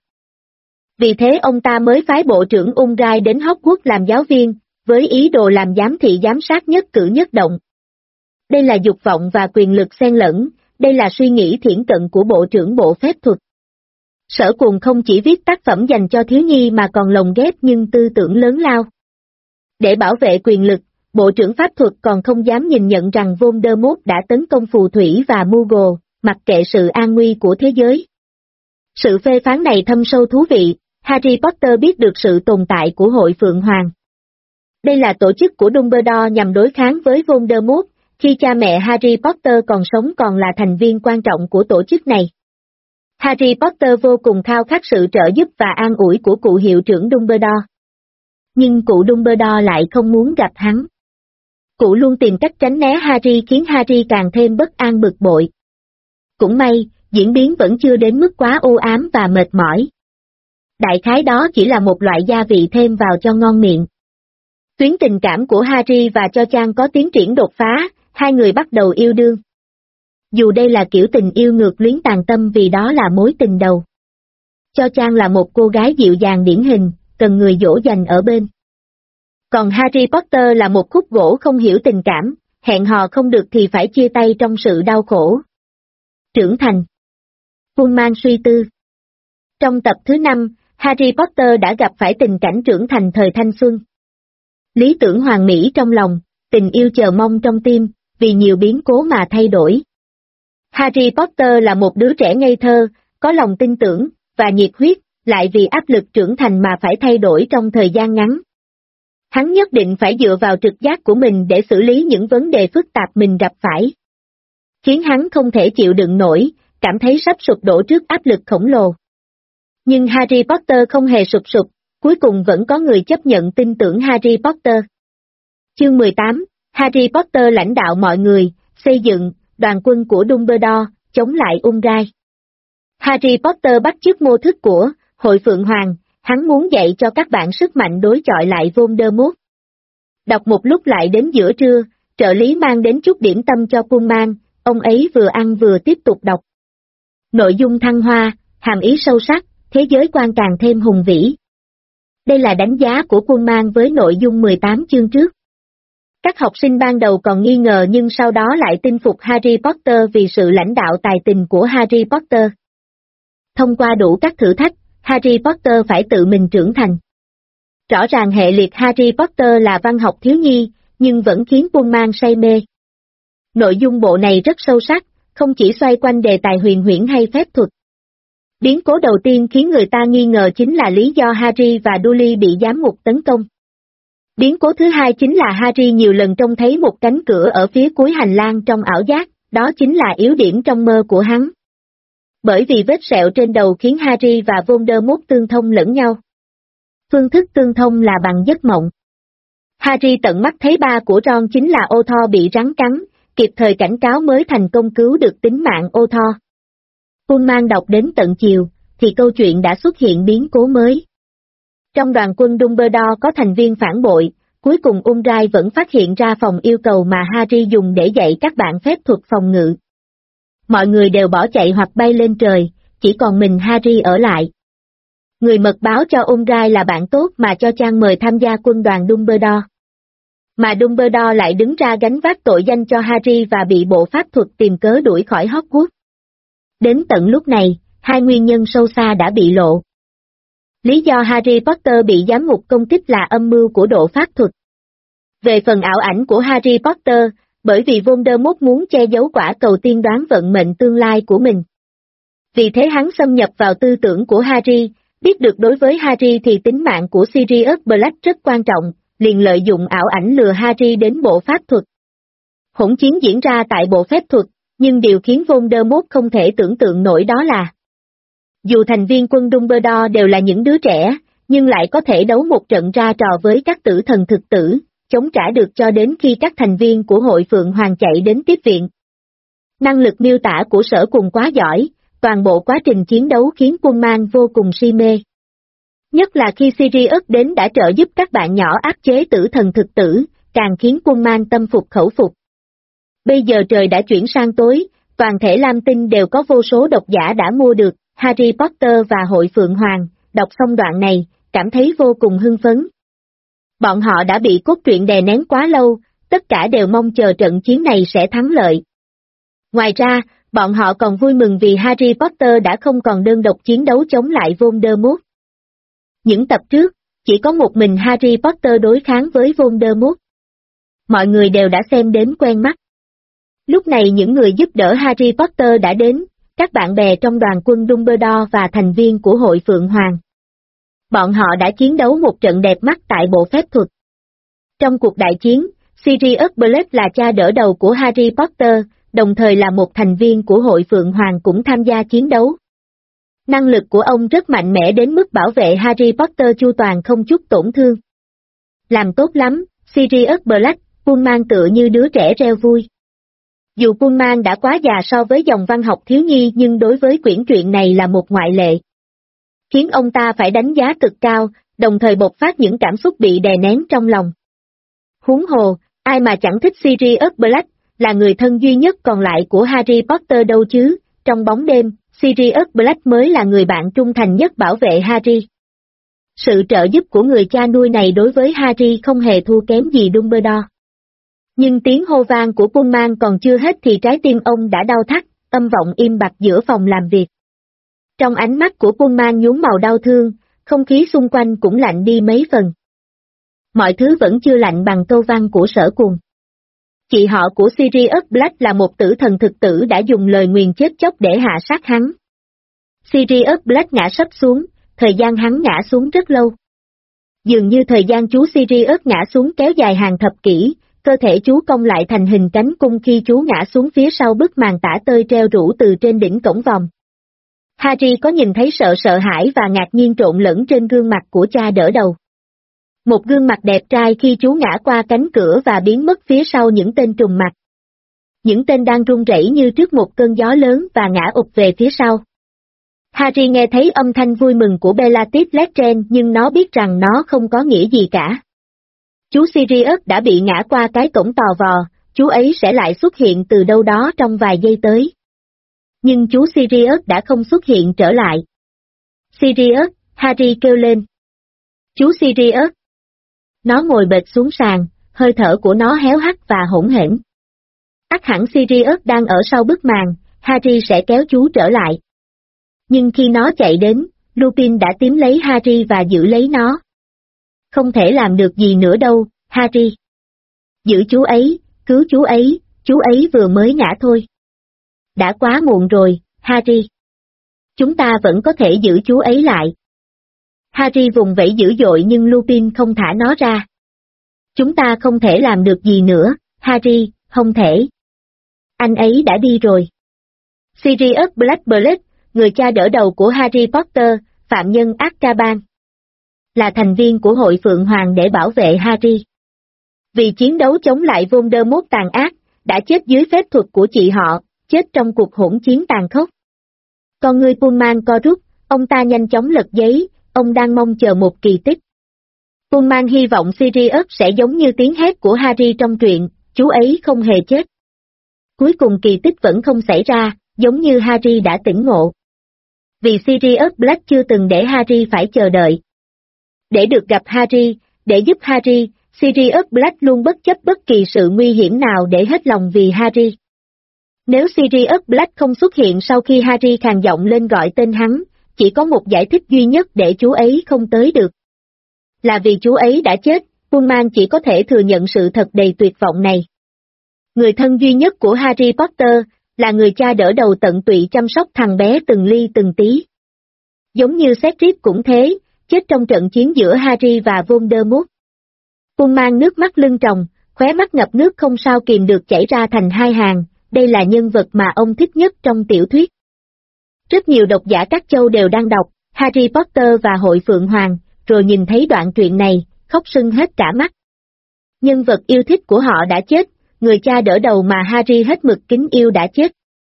Vì thế ông ta mới phái bộ trưởng Umbridge đến Hogwarts làm giáo viên, với ý đồ làm giám thị giám sát nhất cử nhất động. Đây là dục vọng và quyền lực xen lẫn, đây là suy nghĩ thiển cận của bộ trưởng bộ phép thuật. Sở Cuồng không chỉ viết tác phẩm dành cho thiếu nhi mà còn lồng ghép nhưng tư tưởng lớn lao. Để bảo vệ quyền lực, bộ trưởng pháp thuật còn không dám nhìn nhận rằng Voldemort đã tấn công phù thủy và Muggle, mặc kệ sự an nguy của thế giới. Sự phê phán này thâm sâu thú vị, Harry Potter biết được sự tồn tại của Hội Phượng Hoàng. Đây là tổ chức của Dumbledore nhằm đối kháng với Voldemort, khi cha mẹ Harry Potter còn sống còn là thành viên quan trọng của tổ chức này. Harry Potter vô cùng khao khát sự trợ giúp và an ủi của cụ hiệu trưởng Dumbledore. Nhưng cụ Dumbledore lại không muốn gặp hắn. Cụ luôn tìm cách tránh né Harry khiến Harry càng thêm bất an bực bội. Cũng may, diễn biến vẫn chưa đến mức quá u ám và mệt mỏi. Đại khái đó chỉ là một loại gia vị thêm vào cho ngon miệng. Tuyến tình cảm của Harry và Cho Chang có tiến triển đột phá, hai người bắt đầu yêu đương. Dù đây là kiểu tình yêu ngược luyến tàn tâm vì đó là mối tình đầu. Cho Chang là một cô gái dịu dàng điển hình, cần người dỗ dành ở bên. Còn Harry Potter là một khúc gỗ không hiểu tình cảm, hẹn hò không được thì phải chia tay trong sự đau khổ. Trưởng thành. Pullman suy tư. Trong tập thứ 5, Harry Potter đã gặp phải tình cảnh trưởng thành thời thanh xuân. Lý tưởng hoàn mỹ trong lòng, tình yêu chờ mong trong tim, vì nhiều biến cố mà thay đổi. Harry Potter là một đứa trẻ ngây thơ, có lòng tin tưởng, và nhiệt huyết, lại vì áp lực trưởng thành mà phải thay đổi trong thời gian ngắn. Hắn nhất định phải dựa vào trực giác của mình để xử lý những vấn đề phức tạp mình gặp phải. Khiến hắn không thể chịu đựng nổi, cảm thấy sắp sụp đổ trước áp lực khổng lồ. Nhưng Harry Potter không hề sụp sụp, cuối cùng vẫn có người chấp nhận tin tưởng Harry Potter. Chương 18, Harry Potter lãnh đạo mọi người, xây dựng, đoàn quân của Dumbledore, chống lại Umbridge. Harry Potter bắt chước mô thức của Hội Phượng Hoàng, hắn muốn dạy cho các bạn sức mạnh đối chọi lại Voldemort. Đọc một lúc lại đến giữa trưa, Trợ lý mang đến chút điểm tâm cho Pullman, ông ấy vừa ăn vừa tiếp tục đọc. Nội dung thăng hoa, hàm ý sâu sắc, thế giới quan càng thêm hùng vĩ. Đây là đánh giá của Pullman với nội dung 18 chương trước. Các học sinh ban đầu còn nghi ngờ nhưng sau đó lại tin phục Harry Potter vì sự lãnh đạo tài tình của Harry Potter. Thông qua đủ các thử thách, Harry Potter phải tự mình trưởng thành. Rõ ràng hệ liệt Harry Potter là văn học thiếu nhi, nhưng vẫn khiến Pullman say mê. Nội dung bộ này rất sâu sắc, không chỉ xoay quanh đề tài huyền huyễn hay phép thuật. Biến cố đầu tiên khiến người ta nghi ngờ chính là lý do Harry và Dudley bị giám ngục tấn công. Biến cố thứ hai chính là Harry nhiều lần trông thấy một cánh cửa ở phía cuối hành lang trong ảo giác, đó chính là yếu điểm trong mơ của hắn. Bởi vì vết sẹo trên đầu khiến Harry và Voldemort tương thông lẫn nhau. Phương thức tương thông là bằng giấc mộng. Harry tận mắt thấy ba của Ron chính là Othor bị rắn cắn, kịp thời cảnh cáo mới thành công cứu được tính mạng Othor. Pullman đọc đến tận chiều, thì câu chuyện đã xuất hiện biến cố mới. Trong đoàn quân Dumbledore có thành viên phản bội, cuối cùng Umbridge vẫn phát hiện ra phòng yêu cầu mà Harry dùng để dạy các bạn phép thuật phòng ngự. Mọi người đều bỏ chạy hoặc bay lên trời, chỉ còn mình Harry ở lại. Người mật báo cho Umbridge là bạn tốt mà cho Chan mời tham gia quân đoàn Dumbledore. Mà Dumbledore lại đứng ra gánh vác tội danh cho Harry và bị bộ pháp thuật tìm cớ đuổi khỏi Hogwarts. Đến tận lúc này, hai nguyên nhân sâu xa đã bị lộ. Lý do Harry Potter bị giám ngục công kích là âm mưu của độ pháp thuật. Về phần ảo ảnh của Harry Potter, bởi vì Voldemort muốn che giấu quả cầu tiên đoán vận mệnh tương lai của mình. Vì thế hắn xâm nhập vào tư tưởng của Harry, biết được đối với Harry thì tính mạng của Sirius Black rất quan trọng, liền lợi dụng ảo ảnh lừa Harry đến bộ pháp thuật. Hỗn chiến diễn ra tại bộ phép thuật, nhưng điều khiến Voldemort không thể tưởng tượng nổi đó là dù thành viên quân Dumbledore đều là những đứa trẻ, nhưng lại có thể đấu một trận ra trò với các tử thần thực tử, chống trả được cho đến khi các thành viên của hội Phượng Hoàng chạy đến tiếp viện. Năng lực miêu tả của Sở Cùng quá giỏi, toàn bộ quá trình chiến đấu khiến Pullman vô cùng si mê. Nhất là khi Sirius đến đã trợ giúp các bạn nhỏ áp chế tử thần thực tử, càng khiến Pullman tâm phục khẩu phục. Bây giờ trời đã chuyển sang tối, toàn thể Lam Tinh đều có vô số độc giả đã mua được Harry Potter và Hội Phượng Hoàng, đọc xong đoạn này, cảm thấy vô cùng hưng phấn. Bọn họ đã bị cốt truyện đè nén quá lâu, tất cả đều mong chờ trận chiến này sẽ thắng lợi. Ngoài ra, bọn họ còn vui mừng vì Harry Potter đã không còn đơn độc chiến đấu chống lại Voldemort. Những tập trước, chỉ có một mình Harry Potter đối kháng với Voldemort. Mọi người đều đã xem đến quen mắt. Lúc này những người giúp đỡ Harry Potter đã đến, các bạn bè trong đoàn quân Dumbledore và thành viên của Hội Phượng Hoàng. Bọn họ đã chiến đấu một trận đẹp mắt tại bộ phép thuật. Trong cuộc đại chiến, Sirius Black là cha đỡ đầu của Harry Potter, đồng thời là một thành viên của Hội Phượng Hoàng cũng tham gia chiến đấu. Năng lực của ông rất mạnh mẽ đến mức bảo vệ Harry Potter chu toàn không chút tổn thương. Làm tốt lắm, Sirius Black, Pullman tựa như đứa trẻ reo vui. Dù Pullman đã quá già so với dòng văn học thiếu nhi nhưng đối với quyển truyện này là một ngoại lệ. Khiến ông ta phải đánh giá cực cao, đồng thời bộc phát những cảm xúc bị đè nén trong lòng. Huống hồ, ai mà chẳng thích Sirius Black, là người thân duy nhất còn lại của Harry Potter đâu chứ, trong bóng đêm, Sirius Black mới là người bạn trung thành nhất bảo vệ Harry. Sự trợ giúp của người cha nuôi này đối với Harry không hề thua kém gì Dumbledore. Nhưng tiếng hô vang của Pullman còn chưa hết thì trái tim ông đã đau thắt, âm vọng im bặt giữa phòng làm việc. Trong ánh mắt của Pullman nhuốm màu đau thương, không khí xung quanh cũng lạnh đi mấy phần. Mọi thứ vẫn chưa lạnh bằng câu văn của Sở Cùng. Chị họ của Sirius Black là một tử thần thực tử đã dùng lời nguyền chết chóc để hạ sát hắn. Sirius Black ngã sấp xuống, thời gian hắn ngã xuống rất lâu. Dường như thời gian chú Sirius ngã xuống kéo dài hàng thập kỷ, cơ thể chú cong lại thành hình cánh cung khi chú ngã xuống phía sau bức màn tả tơi treo rủ từ trên đỉnh cổng vòm. Harry có nhìn thấy sợ hãi và ngạc nhiên trộn lẫn trên gương mặt của cha đỡ đầu. Một gương mặt đẹp trai khi chú ngã qua cánh cửa và biến mất phía sau những tên trùm mặt. Những tên đang run rẩy như trước một cơn gió lớn và ngã ụp về phía sau. Harry nghe thấy âm thanh vui mừng của Bellatrix Lestrange nhưng nó biết rằng nó không có nghĩa gì cả. Chú Sirius đã bị ngã qua cái cổng tò vò, chú ấy sẽ lại xuất hiện từ đâu đó trong vài giây tới. Nhưng chú Sirius đã không xuất hiện trở lại. Sirius, Harry kêu lên. Chú Sirius. Nó ngồi bệt xuống sàn, hơi thở của nó héo hắt và hỗn hển. Ắt hẳn Sirius đang ở sau bức màn, Harry sẽ kéo chú trở lại. Nhưng khi nó chạy đến, Lupin đã tím lấy Harry và giữ lấy nó. Không thể làm được gì nữa đâu, Harry. Giữ chú ấy, cứu chú ấy vừa mới ngã thôi. Đã quá muộn rồi, Harry. Chúng ta vẫn có thể giữ chú ấy lại. Harry vùng vẫy dữ dội nhưng Lupin không thả nó ra. Chúng ta không thể làm được gì nữa, Harry, không thể. Anh ấy đã đi rồi. Sirius Blackblood, người cha đỡ đầu của Harry Potter, phạm nhân Azkaban. Là thành viên của hội Phượng Hoàng để bảo vệ Harry. Vì chiến đấu chống lại Voldemort tàn ác, đã chết dưới phép thuật của chị họ, chết trong cuộc hỗn chiến tàn khốc. Con người Pullman co rút, ông ta nhanh chóng lật giấy, ông đang mong chờ một kỳ tích. Pullman hy vọng Sirius sẽ giống như tiếng hét của Harry trong truyện, chú ấy không hề chết. Cuối cùng kỳ tích vẫn không xảy ra, giống như Harry đã tỉnh ngộ. Vì Sirius Black chưa từng để Harry phải chờ đợi. Để được gặp Harry, để giúp Harry, Sirius Black luôn bất chấp bất kỳ sự nguy hiểm nào để hết lòng vì Harry. Nếu Sirius Black không xuất hiện sau khi Harry khàn giọng lên gọi tên hắn, chỉ có một giải thích duy nhất để chú ấy không tới được. Là vì chú ấy đã chết, Pullman chỉ có thể thừa nhận sự thật đầy tuyệt vọng này. Người thân duy nhất của Harry Potter, là người cha đỡ đầu tận tụy chăm sóc thằng bé từng ly từng tí. Giống như Cedric cũng thế, chết trong trận chiến giữa Harry và Voldemort. Pullman nước mắt lưng tròng, khóe mắt ngập nước không sao kìm được chảy ra thành hai hàng, đây là nhân vật mà ông thích nhất trong tiểu thuyết. Rất nhiều độc giả các châu đều đang đọc Harry Potter và Hội Phượng Hoàng, rồi nhìn thấy đoạn truyện này, khóc sưng hết cả mắt. Nhân vật yêu thích của họ đã chết, người cha đỡ đầu mà Harry hết mực kính yêu đã chết.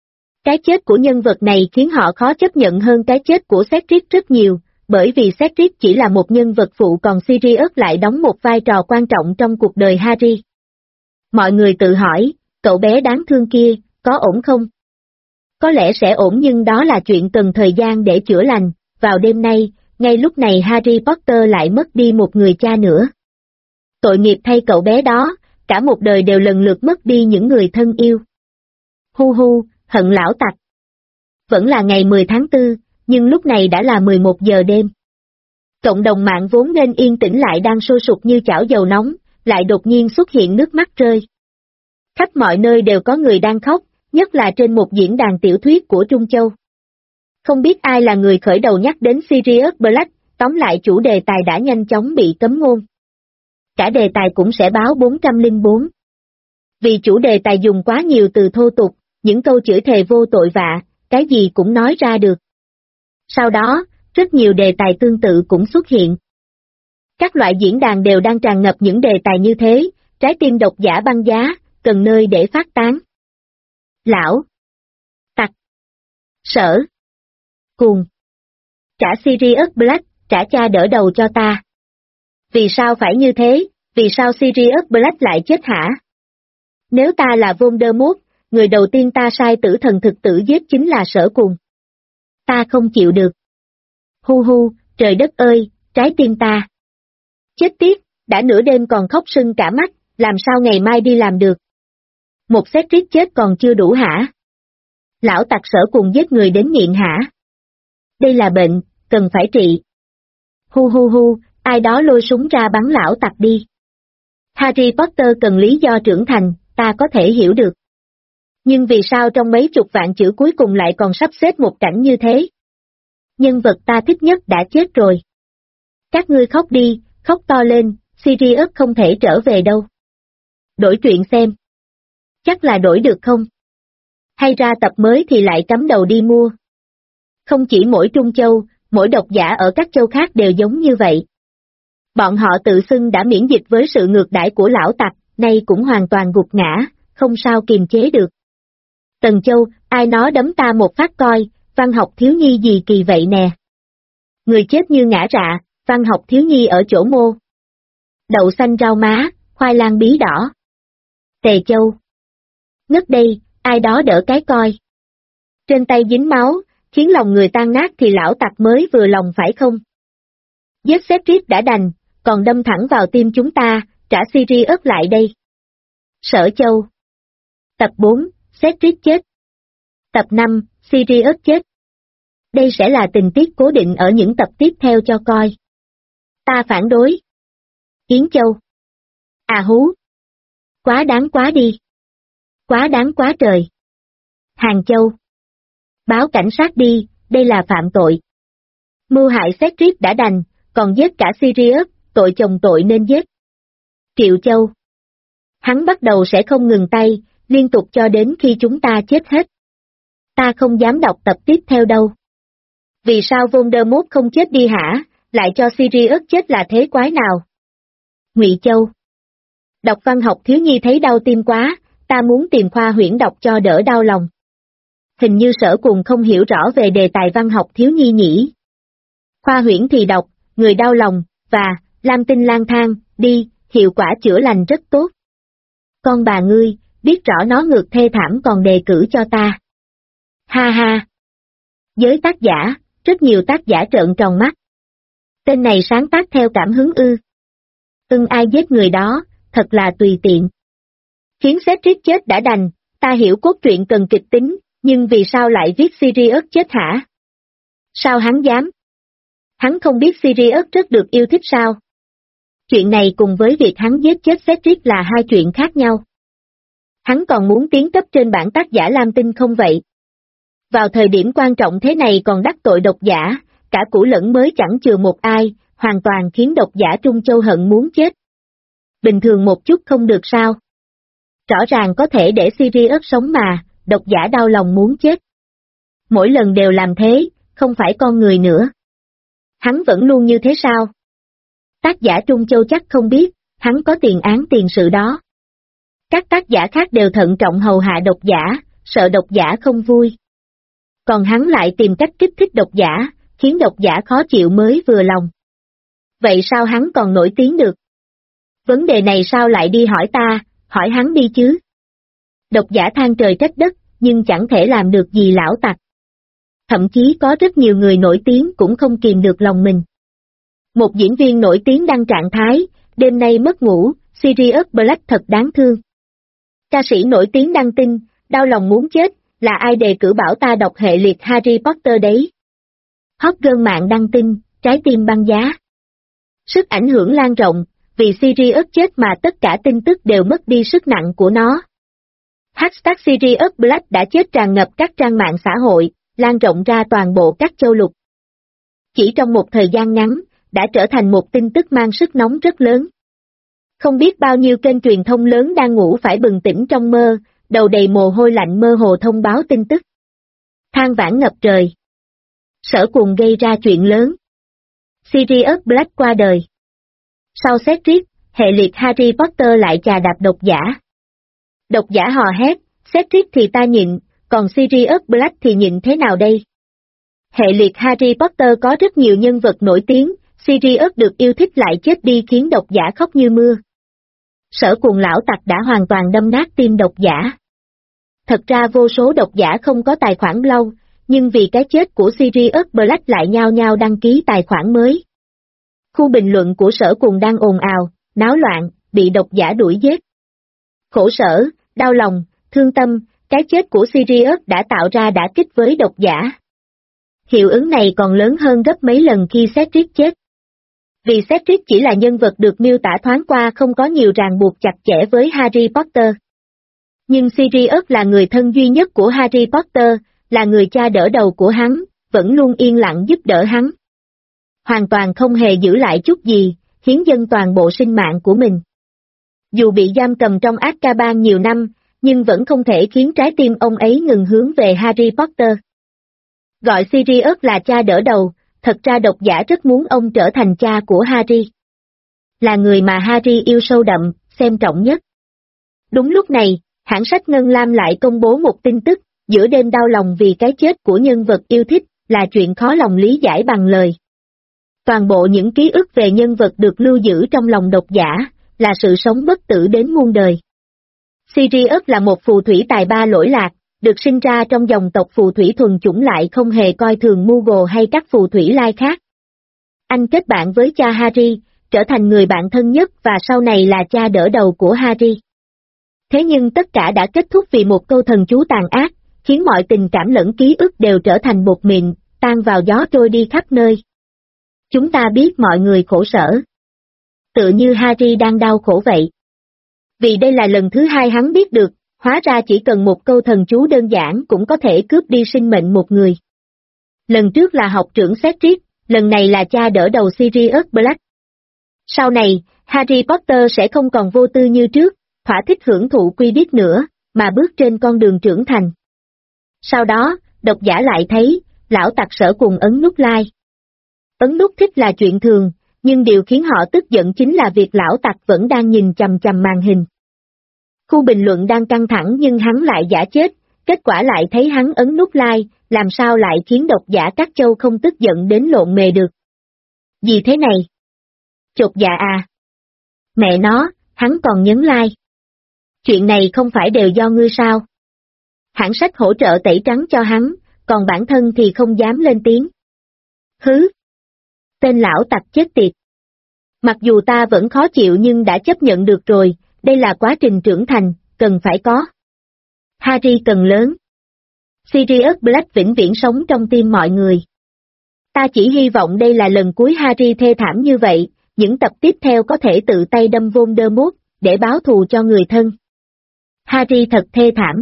Cái chết của nhân vật này khiến họ khó chấp nhận hơn cái chết của Cedric rất nhiều, bởi vì Cedric chỉ là một nhân vật phụ còn Sirius lại đóng một vai trò quan trọng trong cuộc đời Harry. Mọi người tự hỏi, cậu bé đáng thương kia, có ổn không? Có lẽ sẽ ổn nhưng đó là chuyện cần thời gian để chữa lành, vào đêm nay, ngay lúc này Harry Potter lại mất đi một người cha nữa. Tội nghiệp thay cậu bé đó, cả một đời đều lần lượt mất đi những người thân yêu. Hu hu, hận lão tặc. Vẫn là ngày 10 tháng 4, nhưng lúc này đã là 11 giờ đêm. Cộng đồng mạng vốn nên yên tĩnh lại đang sôi sục như chảo dầu nóng, lại đột nhiên xuất hiện nước mắt rơi. Khắp mọi nơi đều có người đang khóc, nhất là trên một diễn đàn tiểu thuyết của Trung Châu. Không biết ai là người khởi đầu nhắc đến Sirius Black, tóm lại chủ đề tài đã nhanh chóng bị cấm ngôn. Cả đề tài cũng sẽ báo 404. Vì chủ đề tài dùng quá nhiều từ thô tục, những câu chửi thề vô tội vạ, cái gì cũng nói ra được. Sau đó, rất nhiều đề tài tương tự cũng xuất hiện. Các loại diễn đàn đều đang tràn ngập những đề tài như thế, trái tim độc giả băng giá, cần nơi để phát tán. Lão, tặc, sở, cuồng. Trả Sirius Black, trả cha đỡ đầu cho ta. Vì sao phải như thế, vì sao Sirius Black lại chết hả? Nếu ta là Voldemort, người đầu tiên ta sai tử thần thực tử giết chính là Sở Cuồng. Ta không chịu được. Hu hu, trời đất ơi, trái tim ta. Chết tiết, đã nửa đêm còn khóc sưng cả mắt, làm sao ngày mai đi làm được? Một Cedric chết còn chưa đủ hả? Lão tặc Sở Cuồng giết người đến nghiện hả? Đây là bệnh, cần phải trị. Hu hu hu, ai đó lôi súng ra bắn lão tặc đi. Harry Potter cần lý do trưởng thành, ta có thể hiểu được. Nhưng vì sao trong mấy chục vạn chữ cuối cùng lại còn sắp xếp một cảnh như thế? Nhân vật ta thích nhất đã chết rồi. Các ngươi khóc đi, khóc to lên, Sirius không thể trở về đâu. Đổi truyện xem. Chắc là đổi được không? Hay ra tập mới thì lại cắm đầu đi mua. Không chỉ mỗi Trung Châu, mỗi độc giả ở các châu khác đều giống như vậy. Bọn họ tự xưng đã miễn dịch với sự ngược đãi của lão tặc, nay cũng hoàn toàn gục ngã, không sao kiềm chế được. Tần Châu, ai nó đấm ta một phát coi, văn học thiếu nhi gì kỳ vậy nè. Người chết như ngã rạ, văn học thiếu nhi ở chỗ mô. Đậu xanh rau má, khoai lang bí đỏ. Tề Châu. Ngất đây, ai đó đỡ cái coi. Trên tay dính máu, khiến lòng người tan nát thì lão tặc mới vừa lòng phải không? Giết Cedric đã đành, còn đâm thẳng vào tim chúng ta, trả Sirius lại đây. Sở Châu. Tập 4, Cedric chết. Tập 5, Sirius chết. Đây sẽ là tình tiết cố định ở những tập tiếp theo cho coi. Ta phản đối. Yến Châu. À hú. Quá đáng quá đi. Quá đáng quá trời. Hàng Châu. Báo cảnh sát đi, đây là phạm tội. Mưu hại Cedric đã đành, còn giết cả Sirius, tội chồng tội nên giết. Triệu Châu. Hắn bắt đầu sẽ không ngừng tay, liên tục cho đến khi chúng ta chết hết. Ta không dám đọc tập tiếp theo đâu. Vì sao Voldemort không chết đi hả, lại cho Sirius chết là thế quái nào? Ngụy Châu. Đọc văn học thiếu nhi thấy đau tim quá, ta muốn tìm khoa huyễn đọc cho đỡ đau lòng. Hình như Sở Cùng không hiểu rõ về đề tài văn học thiếu nhi nhỉ. Khoa huyễn thì đọc, người đau lòng, và, Lam Tinh lang thang, đi, hiệu quả chữa lành rất tốt. Con bà ngươi, biết rõ nó ngược thê thảm còn đề cử cho ta. Ha ha. Giới tác giả, rất nhiều tác giả trợn tròn mắt. Tên này sáng tác theo cảm hứng ư. Ai giết người đó, thật là tùy tiện. Khiến Cedric chết đã đành, ta hiểu cốt truyện cần kịch tính, nhưng vì sao lại viết Sirius chết hả? Sao hắn dám? Hắn không biết Sirius rất được yêu thích sao? Chuyện này cùng với việc hắn giết chết Cedric là hai chuyện khác nhau. Hắn còn muốn tiến cấp trên bảng tác giả Lam Tinh không vậy? Vào thời điểm quan trọng thế này còn đắc tội độc giả, cả cũ lẫn mới chẳng chừa một ai, hoàn toàn khiến độc giả Trung Châu hận muốn chết. Bình thường một chút không được sao? Rõ ràng có thể để Sirius sống mà, độc giả đau lòng muốn chết. Mỗi lần đều làm thế, không phải con người nữa. Hắn vẫn luôn như thế sao? Tác giả Trung Châu chắc không biết, hắn có tiền án tiền sự đó. Các tác giả khác đều thận trọng hầu hạ độc giả, sợ độc giả không vui. Còn hắn lại tìm cách kích thích độc giả, khiến độc giả khó chịu mới vừa lòng. Vậy sao hắn còn nổi tiếng được? Vấn đề này sao lại đi hỏi ta, hỏi hắn đi chứ? Độc giả than trời trách đất, nhưng chẳng thể làm được gì lão tặc. Thậm chí có rất nhiều người nổi tiếng cũng không kìm được lòng mình. Một diễn viên nổi tiếng đăng trạng thái, đêm nay mất ngủ, Sirius Black thật đáng thương. Ca sĩ nổi tiếng đăng tin, đau lòng muốn chết, là ai đề cử bảo ta đọc hệ liệt Harry Potter đấy? Hot girl mạng đăng tin, trái tim băng giá. Sức ảnh hưởng lan rộng, vì Sirius chết mà tất cả tin tức đều mất đi sức nặng của nó. Hashtag Sirius Black đã chết tràn ngập các trang mạng xã hội, lan rộng ra toàn bộ các châu lục. Chỉ trong một thời gian ngắn, đã trở thành một tin tức mang sức nóng rất lớn. Không biết bao nhiêu kênh truyền thông lớn đang ngủ phải bừng tỉnh trong mơ, đầu đầy mồ hôi lạnh mơ hồ thông báo tin tức. Than vãn ngập trời. Sở Cùng gây ra chuyện lớn. Sirius Black qua đời. Sau Cedric, hệ liệt Harry Potter lại chà đạp độc giả. Độc giả hò hét, Cedric thì ta nhịn, còn Sirius Black thì nhịn thế nào đây? Hệ liệt Harry Potter có rất nhiều nhân vật nổi tiếng, Sirius được yêu thích lại chết đi khiến độc giả khóc như mưa. Sở Cùng lão tặc đã hoàn toàn đâm nát tim độc giả. Thật ra vô số độc giả không có tài khoản lâu, nhưng vì cái chết của Sirius Black lại nhao nhao đăng ký tài khoản mới. Khu bình luận của Sở Cùng đang ồn ào, náo loạn, bị độc giả đuổi giết. Khổ sở, đau lòng, thương tâm, cái chết của Sirius đã tạo ra đả kích với độc giả. Hiệu ứng này còn lớn hơn gấp mấy lần khi Cedric chết. Vì Cedric chỉ là nhân vật được miêu tả thoáng qua không có nhiều ràng buộc chặt chẽ với Harry Potter. Nhưng Sirius là người thân duy nhất của Harry Potter, là người cha đỡ đầu của hắn, vẫn luôn yên lặng giúp đỡ hắn. Hoàn toàn không hề giữ lại chút gì, hiến dâng toàn bộ sinh mạng của mình. Dù bị giam cầm trong Azkaban nhiều năm, nhưng vẫn không thể khiến trái tim ông ấy ngừng hướng về Harry Potter. Gọi Sirius là cha đỡ đầu, thật ra độc giả rất muốn ông trở thành cha của Harry. Là người mà Harry yêu sâu đậm, xem trọng nhất. Đúng lúc này, hãng sách Ngân Lam lại công bố một tin tức, giữa đêm đau lòng vì cái chết của nhân vật yêu thích, là chuyện khó lòng lý giải bằng lời. Toàn bộ những ký ức về nhân vật được lưu giữ trong lòng độc giả, là sự sống bất tử đến muôn đời. Sirius là một phù thủy tài ba lỗi lạc, được sinh ra trong dòng tộc phù thủy thuần chủng lại không hề coi thường Moogle hay các phù thủy lai khác. Anh kết bạn với cha Harry, trở thành người bạn thân nhất và sau này là cha đỡ đầu của Harry. Thế nhưng tất cả đã kết thúc vì một câu thần chú tàn ác, khiến mọi tình cảm lẫn ký ức đều trở thành bột mịn, tan vào gió trôi đi khắp nơi. Chúng ta biết mọi người khổ sở. Tựa như Harry đang đau khổ vậy. Vì đây là lần thứ hai hắn biết được, hóa ra chỉ cần một câu thần chú đơn giản cũng có thể cướp đi sinh mệnh một người. Lần trước là học trưởng Cedric, lần này là cha đỡ đầu Sirius Black. Sau này, Harry Potter sẽ không còn vô tư như trước, thỏa thích hưởng thụ Quidditch nữa, mà bước trên con đường trưởng thành. Sau đó, độc giả lại thấy, lão tặc Sở cùng ấn nút like. Ấn nút thích là chuyện thường, nhưng điều khiến họ tức giận chính là việc lão tặc vẫn đang nhìn chằm chằm màn hình. Khu bình luận đang căng thẳng nhưng hắn lại giả chết, kết quả lại thấy hắn ấn nút like, làm sao lại khiến độc giả Cát Châu không tức giận đến lộn mề được. Gì thế này? Chột dạ à? Mẹ nó, hắn còn nhấn like. Chuyện này không phải đều do ngươi sao? Hãng sách hỗ trợ tẩy trắng cho hắn, còn bản thân thì không dám lên tiếng. Hứ! Tên lão tặc chết tiệt. Mặc dù ta vẫn khó chịu nhưng đã chấp nhận được rồi, đây là quá trình trưởng thành, cần phải có. Harry cần lớn. Sirius Black vĩnh viễn sống trong tim mọi người. Ta chỉ hy vọng đây là lần cuối Harry thê thảm như vậy, những tập tiếp theo có thể tự tay đâm Voldemort, để báo thù cho người thân. Harry thật thê thảm.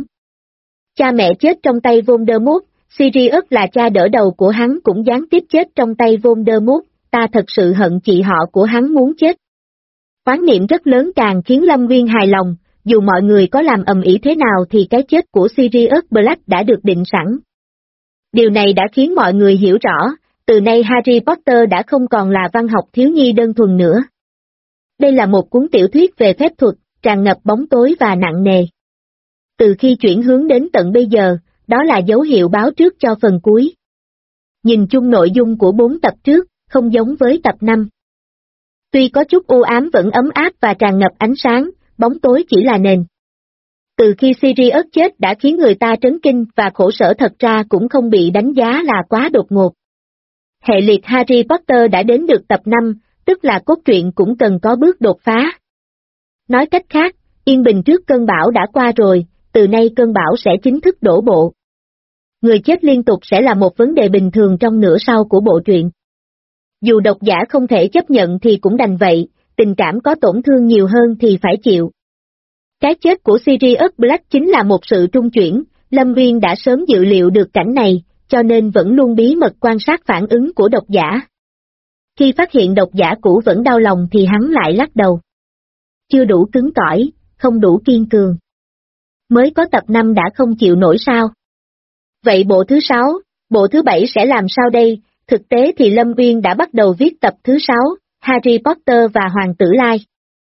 Cha mẹ chết trong tay Voldemort, Sirius là cha đỡ đầu của hắn cũng gián tiếp chết trong tay Voldemort, ta thật sự hận chị họ của hắn muốn chết. Oán niệm rất lớn càng khiến Lâm Nguyên hài lòng, dù mọi người có làm ầm ĩ thế nào thì cái chết của Sirius Black đã được định sẵn. Điều này đã khiến mọi người hiểu rõ, từ nay Harry Potter đã không còn là văn học thiếu nhi đơn thuần nữa. Đây là một cuốn tiểu thuyết về phép thuật, tràn ngập bóng tối và nặng nề. Từ khi chuyển hướng đến tận bây giờ, đó là dấu hiệu báo trước cho phần cuối. Nhìn chung nội dung của 4 tập trước, không giống với tập 5. Tuy có chút u ám vẫn ấm áp và tràn ngập ánh sáng, bóng tối chỉ là nền. Từ khi Sirius chết đã khiến người ta trấn kinh và khổ sở thật ra cũng không bị đánh giá là quá đột ngột. Hệ liệt Harry Potter đã đến được tập 5, tức là cốt truyện cũng cần có bước đột phá. Nói cách khác, yên bình trước cơn bão đã qua rồi, từ nay cơn bão sẽ chính thức đổ bộ. Người chết liên tục sẽ là một vấn đề bình thường trong nửa sau của bộ truyện. Dù độc giả không thể chấp nhận thì cũng đành vậy, tình cảm có tổn thương nhiều hơn thì phải chịu. Cái chết của Sirius Black chính là một sự trung chuyển, Lâm Nguyên đã sớm dự liệu được cảnh này, cho nên vẫn luôn bí mật quan sát phản ứng của độc giả. Khi phát hiện độc giả cũ vẫn đau lòng thì hắn lại lắc đầu. Chưa đủ cứng cỏi, không đủ kiên cường. Mới có tập 5 đã không chịu nổi sao? Vậy bộ thứ 6, bộ thứ 7 sẽ làm sao đây? Thực tế thì Lâm Uyên đã bắt đầu viết tập thứ 6, Harry Potter và Hoàng tử Lai.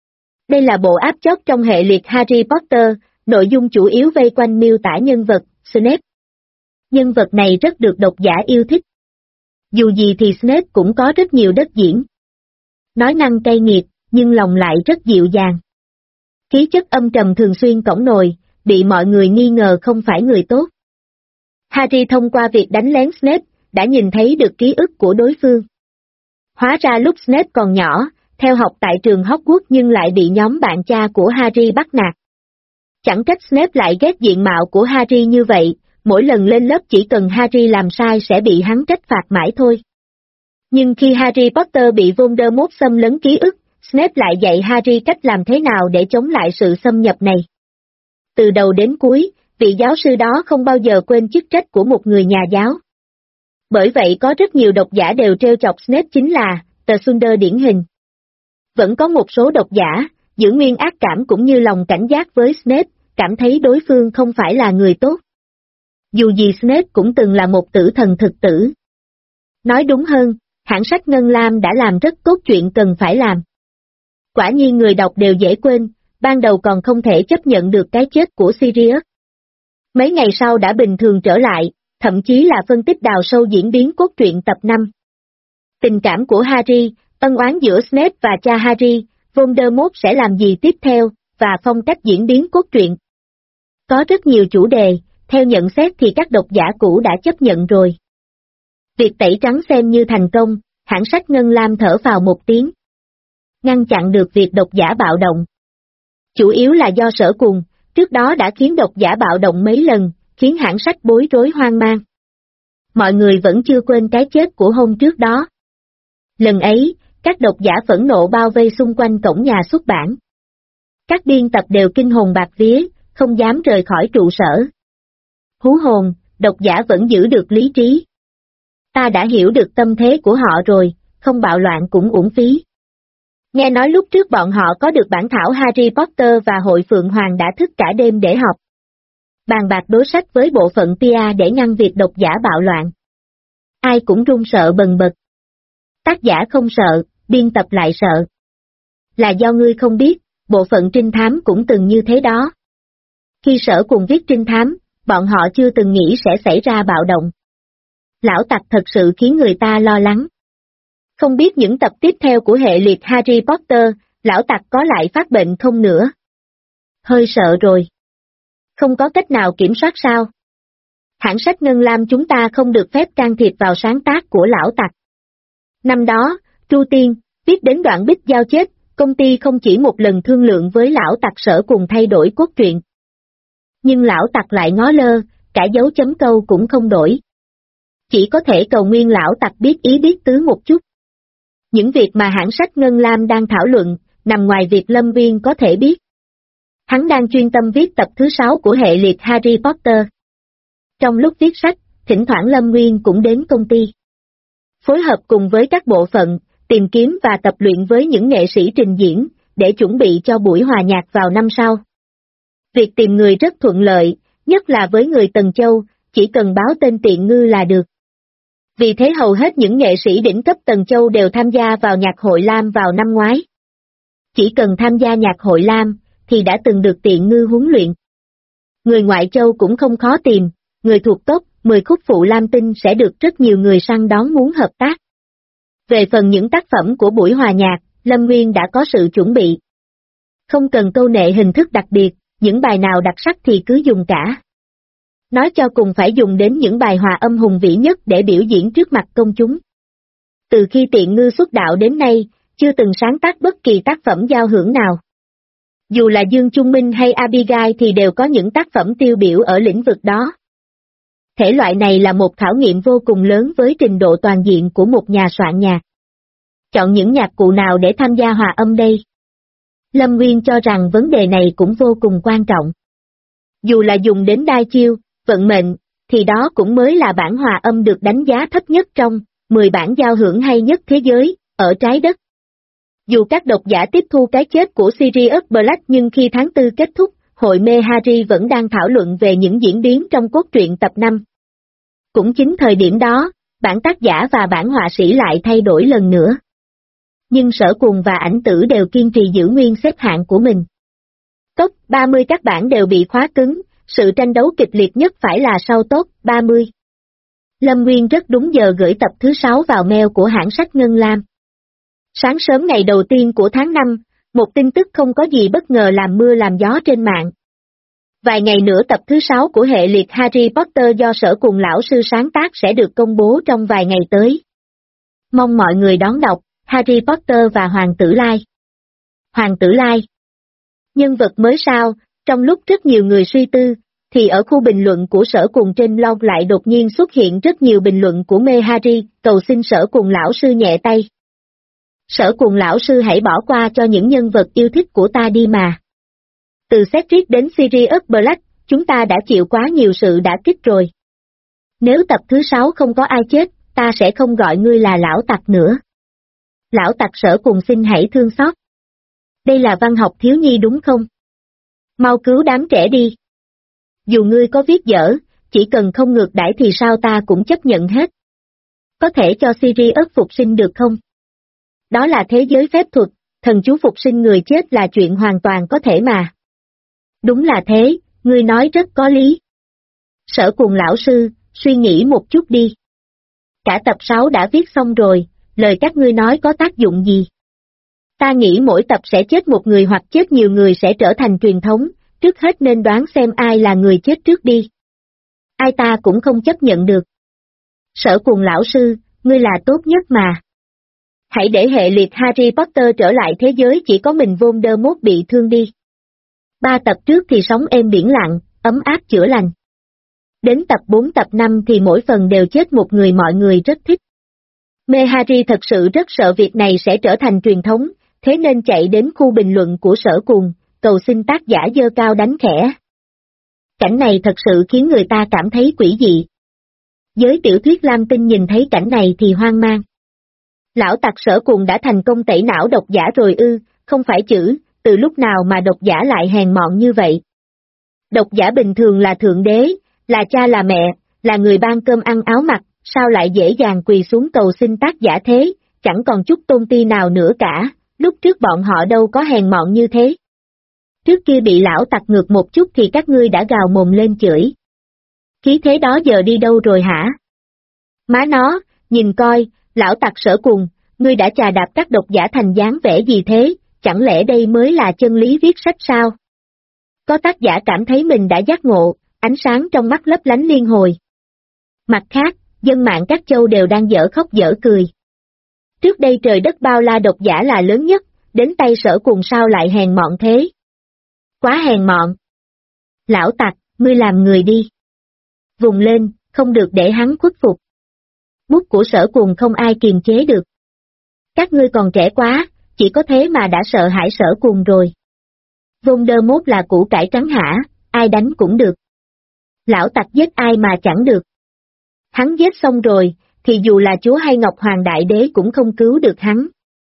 Đây là bộ áp chót trong hệ liệt Harry Potter, nội dung chủ yếu vây quanh miêu tả nhân vật, Snape. Nhân vật này rất được độc giả yêu thích. Dù gì thì Snape cũng có rất nhiều đất diễn. Nói năng cay nghiệt, nhưng lòng lại rất dịu dàng. Khí chất âm trầm thường xuyên cõng nồi, bị mọi người nghi ngờ không phải người tốt. Harry thông qua việc đánh lén Snape, đã nhìn thấy được ký ức của đối phương. Hóa ra lúc Snape còn nhỏ, theo học tại trường Hogwarts nhưng lại bị nhóm bạn cha của Harry bắt nạt. Chẳng trách Snape lại ghét diện mạo của Harry như vậy, mỗi lần lên lớp chỉ cần Harry làm sai sẽ bị hắn trách phạt mãi thôi. Nhưng khi Harry Potter bị Voldemort xâm lấn ký ức, Snape lại dạy Harry cách làm thế nào để chống lại sự xâm nhập này. Từ đầu đến cuối, vị giáo sư đó không bao giờ quên chức trách của một người nhà giáo. Bởi vậy có rất nhiều độc giả đều trêu chọc Snape chính là tờ Sunder điển hình. Vẫn có một số độc giả, giữ nguyên ác cảm cũng như lòng cảnh giác với Snape, cảm thấy đối phương không phải là người tốt. Dù gì Snape cũng từng là một tử thần thực tử. Nói đúng hơn, hãng sách Ngân Lam đã làm rất tốt chuyện cần phải làm. Quả nhiên người đọc đều dễ quên, ban đầu còn không thể chấp nhận được cái chết của Sirius. Mấy ngày sau đã bình thường trở lại, thậm chí là phân tích đào sâu diễn biến cốt truyện tập 5. Tình cảm của Harry, ân oán giữa Snape và cha Harry, Voldemort sẽ làm gì tiếp theo, và phong cách diễn biến cốt truyện, Có rất nhiều chủ đề, theo nhận xét thì các độc giả cũ đã chấp nhận rồi. Việc tẩy trắng xem như thành công, hãng sách Ngân Lam thở phào một tiếng. Ngăn chặn được việc độc giả bạo động. Chủ yếu là do Sở Cùng, trước đó đã khiến độc giả bạo động mấy lần, khiến hãng sách bối rối hoang mang. Mọi người vẫn chưa quên cái chết của hôm trước đó. Lần ấy, các độc giả phẫn nộ bao vây xung quanh cổng nhà xuất bản. Các biên tập đều kinh hồn bạt vía, không dám rời khỏi trụ sở. Hú hồn, độc giả vẫn giữ được lý trí. Ta đã hiểu được tâm thế của họ rồi, không bạo loạn cũng uổng phí. Nghe nói lúc trước bọn họ có được bản thảo Harry Potter và Hội Phượng Hoàng đã thức cả đêm để học. Bàn bạc đối sách với bộ phận PR để ngăn việc độc giả bạo loạn. Ai cũng run sợ bần bật. Tác giả không sợ, biên tập lại sợ. Là do ngươi không biết, bộ phận trinh thám cũng từng như thế đó. Khi Sở Cùng viết trinh thám, bọn họ chưa từng nghĩ sẽ xảy ra bạo động. Lão Tặc thật sự khiến người ta lo lắng. Không biết những tập tiếp theo của hệ liệt Harry Potter, Lão Tặc có lại phát bệnh không nữa? Hơi sợ rồi. Không có cách nào kiểm soát sao? Hãng sách Ngân Lam chúng ta không được phép can thiệp vào sáng tác của Lão Tặc. Năm đó, Tru Tiên, viết đến đoạn Bích Giao chết, công ty không chỉ một lần thương lượng với Lão Tặc Sở Cùng thay đổi cốt truyện. Nhưng Lão Tặc lại ngó lơ, cả dấu chấm câu cũng không đổi. Chỉ có thể cầu nguyên Lão Tặc biết ý biết tứ một chút. Những việc mà hãng sách Ngân Lam đang thảo luận, nằm ngoài việc Lâm Viên có thể biết. Hắn đang chuyên tâm viết tập thứ 6 của hệ liệt Harry Potter. Trong lúc viết sách, thỉnh thoảng Lâm Nguyên cũng đến công ty. Phối hợp cùng với các bộ phận, tìm kiếm và tập luyện với những nghệ sĩ trình diễn, để chuẩn bị cho buổi hòa nhạc vào năm sau. Việc tìm người rất thuận lợi, nhất là với người Tần Châu, chỉ cần báo tên Tiện Ngư là được. Vì thế hầu hết những nghệ sĩ đỉnh cấp Tần Châu đều tham gia vào nhạc hội Lam vào năm ngoái. Chỉ cần tham gia nhạc hội Lam, thì đã từng được Tiện Ngư huấn luyện. Người ngoại châu cũng không khó tìm, người thuộc top 10 khúc phụ Lam Tinh sẽ được rất nhiều người săn đón muốn hợp tác. Về phần những tác phẩm của buổi hòa nhạc, Lâm Nguyên đã có sự chuẩn bị. Không cần câu nệ hình thức đặc biệt, những bài nào đặc sắc thì cứ dùng cả. Nói cho cùng phải dùng đến những bài hòa âm hùng vĩ nhất để biểu diễn trước mặt công chúng. Từ khi Tiện Ngư xuất đạo đến nay, chưa từng sáng tác bất kỳ tác phẩm giao hưởng nào. Dù là Dương Trung Minh hay Abigail thì đều có những tác phẩm tiêu biểu ở lĩnh vực đó. Thể loại này là một khảo nghiệm vô cùng lớn với trình độ toàn diện của một nhà soạn nhạc. Chọn những nhạc cụ nào để tham gia hòa âm đây? Lâm Nguyên cho rằng vấn đề này cũng vô cùng quan trọng. Dù là dùng đến đai chiêu, vận mệnh, thì đó cũng mới là bản hòa âm được đánh giá thấp nhất trong 10 bản giao hưởng hay nhất thế giới, ở trái đất. Dù các độc giả tiếp thu cái chết của Sirius Black nhưng khi tháng 4 kết thúc, hội mê Harry vẫn đang thảo luận về những diễn biến trong cốt truyện tập 5. Cũng chính thời điểm đó, bản tác giả và bản họa sĩ lại thay đổi lần nữa. Nhưng Sở Cùng và Ảnh Tử đều kiên trì giữ nguyên xếp hạng của mình. Top 30 các bản đều bị khóa cứng, sự tranh đấu kịch liệt nhất phải là sau top 30. Lâm Nguyên rất đúng giờ gửi tập thứ 6 vào mail của hãng sách Ngân Lam. Sáng sớm ngày đầu tiên của tháng 5, một tin tức không có gì bất ngờ làm mưa làm gió trên mạng. Vài ngày nữa tập thứ 6 của hệ liệt Harry Potter do Sở Cùng lão sư sáng tác sẽ được công bố trong vài ngày tới. Mong mọi người đón đọc Harry Potter và Hoàng Tử Lai. Hoàng Tử Lai. Nhân vật mới sao, trong lúc rất nhiều người suy tư, thì ở khu bình luận của Sở Cùng trên blog lại đột nhiên xuất hiện rất nhiều bình luận của mê Harry, cầu xin Sở Cùng lão sư nhẹ tay. Sở Cùng lão sư hãy bỏ qua cho những nhân vật yêu thích của ta đi mà. Từ Cedric đến Sirius Black, chúng ta đã chịu quá nhiều sự đả kích rồi. Nếu tập thứ 6 không có ai chết, ta sẽ không gọi ngươi là lão tặc nữa. Lão tặc Sở Cùng xin hãy thương xót. Đây là văn học thiếu nhi đúng không? Mau cứu đám trẻ đi. Dù ngươi có viết dở, chỉ cần không ngược đãi thì sao ta cũng chấp nhận hết. Có thể cho Sirius phục sinh được không? Đó là thế giới phép thuật, thần chú phục sinh người chết là chuyện hoàn toàn có thể mà. Đúng là thế, ngươi nói rất có lý. Sở Cùng lão sư, suy nghĩ một chút đi. Cả tập 6 đã viết xong rồi, lời các ngươi nói có tác dụng gì? Ta nghĩ mỗi tập sẽ chết một người hoặc chết nhiều người sẽ trở thành truyền thống, Trước hết nên đoán xem ai là người chết trước đi. Ai ta cũng không chấp nhận được. Sở Cuồng lão sư, ngươi là tốt nhất mà. Hãy để hệ liệt Harry Potter trở lại thế giới, chỉ có mình Voldemort bị thương đi. 3 tập trước thì sóng êm biển lặng, ấm áp chữa lành. Đến tập 4 tập 5 thì mỗi phần đều chết một người, mọi người rất thích. Mê Harry thật sự rất sợ việc này sẽ trở thành truyền thống, thế nên chạy đến khu bình luận của Sở Cuồng, cầu xin tác giả giơ cao đánh khẽ. Cảnh này thật sự khiến người ta cảm thấy quỷ dị. Giới tiểu thuyết Lam Tinh nhìn thấy cảnh này thì hoang mang. Lão tặc Sở Cuồng đã thành công tẩy não độc giả rồi ư? Không phải chữ, từ lúc nào mà độc giả lại hèn mọn như vậy? Độc giả bình thường là thượng đế, là cha là mẹ, là người ban cơm ăn áo mặc, sao lại dễ dàng quỳ xuống cầu xin tác giả thế, chẳng còn chút tôn ti nào nữa cả, lúc trước bọn họ đâu có hèn mọn như thế. Trước kia bị lão tặc ngược một chút thì các ngươi đã gào mồm lên chửi. Khí thế đó giờ đi đâu rồi hả? Má nó, nhìn coi, lão tặc Sở Cuồng, ngươi đã chà đạp các độc giả thành dáng vẻ gì thế, chẳng lẽ đây mới là chân lý viết sách sao? Có tác giả cảm thấy mình đã giác ngộ, ánh sáng trong mắt lấp lánh liên hồi. Mặt khác, dân mạng các châu đều đang dở khóc dở cười. Trước đây trời đất bao la độc giả là lớn nhất, đến tay Sở Cuồng sao lại hèn mọn thế? Quá hèn mọn. Lão tặc, ngươi làm người đi. Vùng lên, không được để hắn khuất phục. Bút của Sở Cuồng không ai kiềm chế được. Các ngươi còn trẻ quá, chỉ có thế mà đã sợ hãi Sở Cuồng rồi. Voldemort là củ cải trắng hả, ai đánh cũng được. Lão tặc giết ai mà chẳng được. Hắn giết xong rồi, thì dù là chúa hay Ngọc Hoàng Đại Đế cũng không cứu được hắn.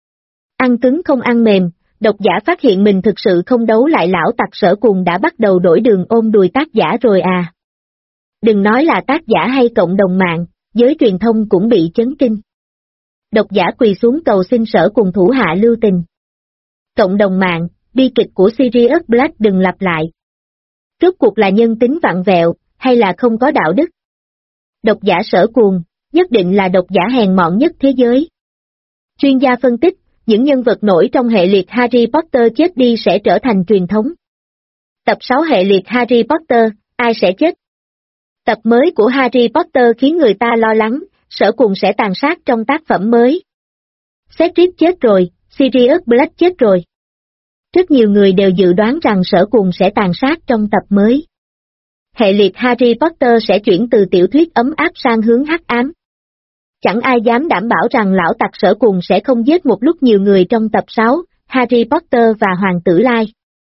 Ăn cứng không ăn mềm, độc giả phát hiện mình thực sự không đấu lại lão tặc Sở Cuồng đã bắt đầu đổi đường ôm đùi tác giả rồi à. Đừng nói là tác giả hay cộng đồng mạng, giới truyền thông cũng bị chấn kinh. Độc giả quỳ xuống cầu xin Sở Cuồng thủ hạ lưu tình. Cộng đồng mạng, bi kịch của Sirius Black đừng lặp lại. Rốt cuộc là nhân tính vặn vẹo, hay là không có đạo đức? Độc giả Sở Cuồng, nhất định là độc giả hèn mọn nhất thế giới. Chuyên gia phân tích, những nhân vật nổi trong hệ liệt Harry Potter chết đi sẽ trở thành truyền thống. Tập 6 hệ liệt Harry Potter, ai sẽ chết? Tập mới của Harry Potter khiến người ta lo lắng, Sở Cuồng sẽ tàn sát trong tác phẩm mới. Cedric chết rồi, Sirius Black chết rồi. Rất nhiều người đều dự đoán rằng Sở Cuồng sẽ tàn sát trong tập mới. Hệ liệt Harry Potter sẽ chuyển từ tiểu thuyết ấm áp sang hướng hắc ám. Chẳng ai dám đảm bảo rằng lão tặc Sở Cuồng sẽ không giết một lúc nhiều người trong tập 6, Harry Potter và Hoàng tử Lai.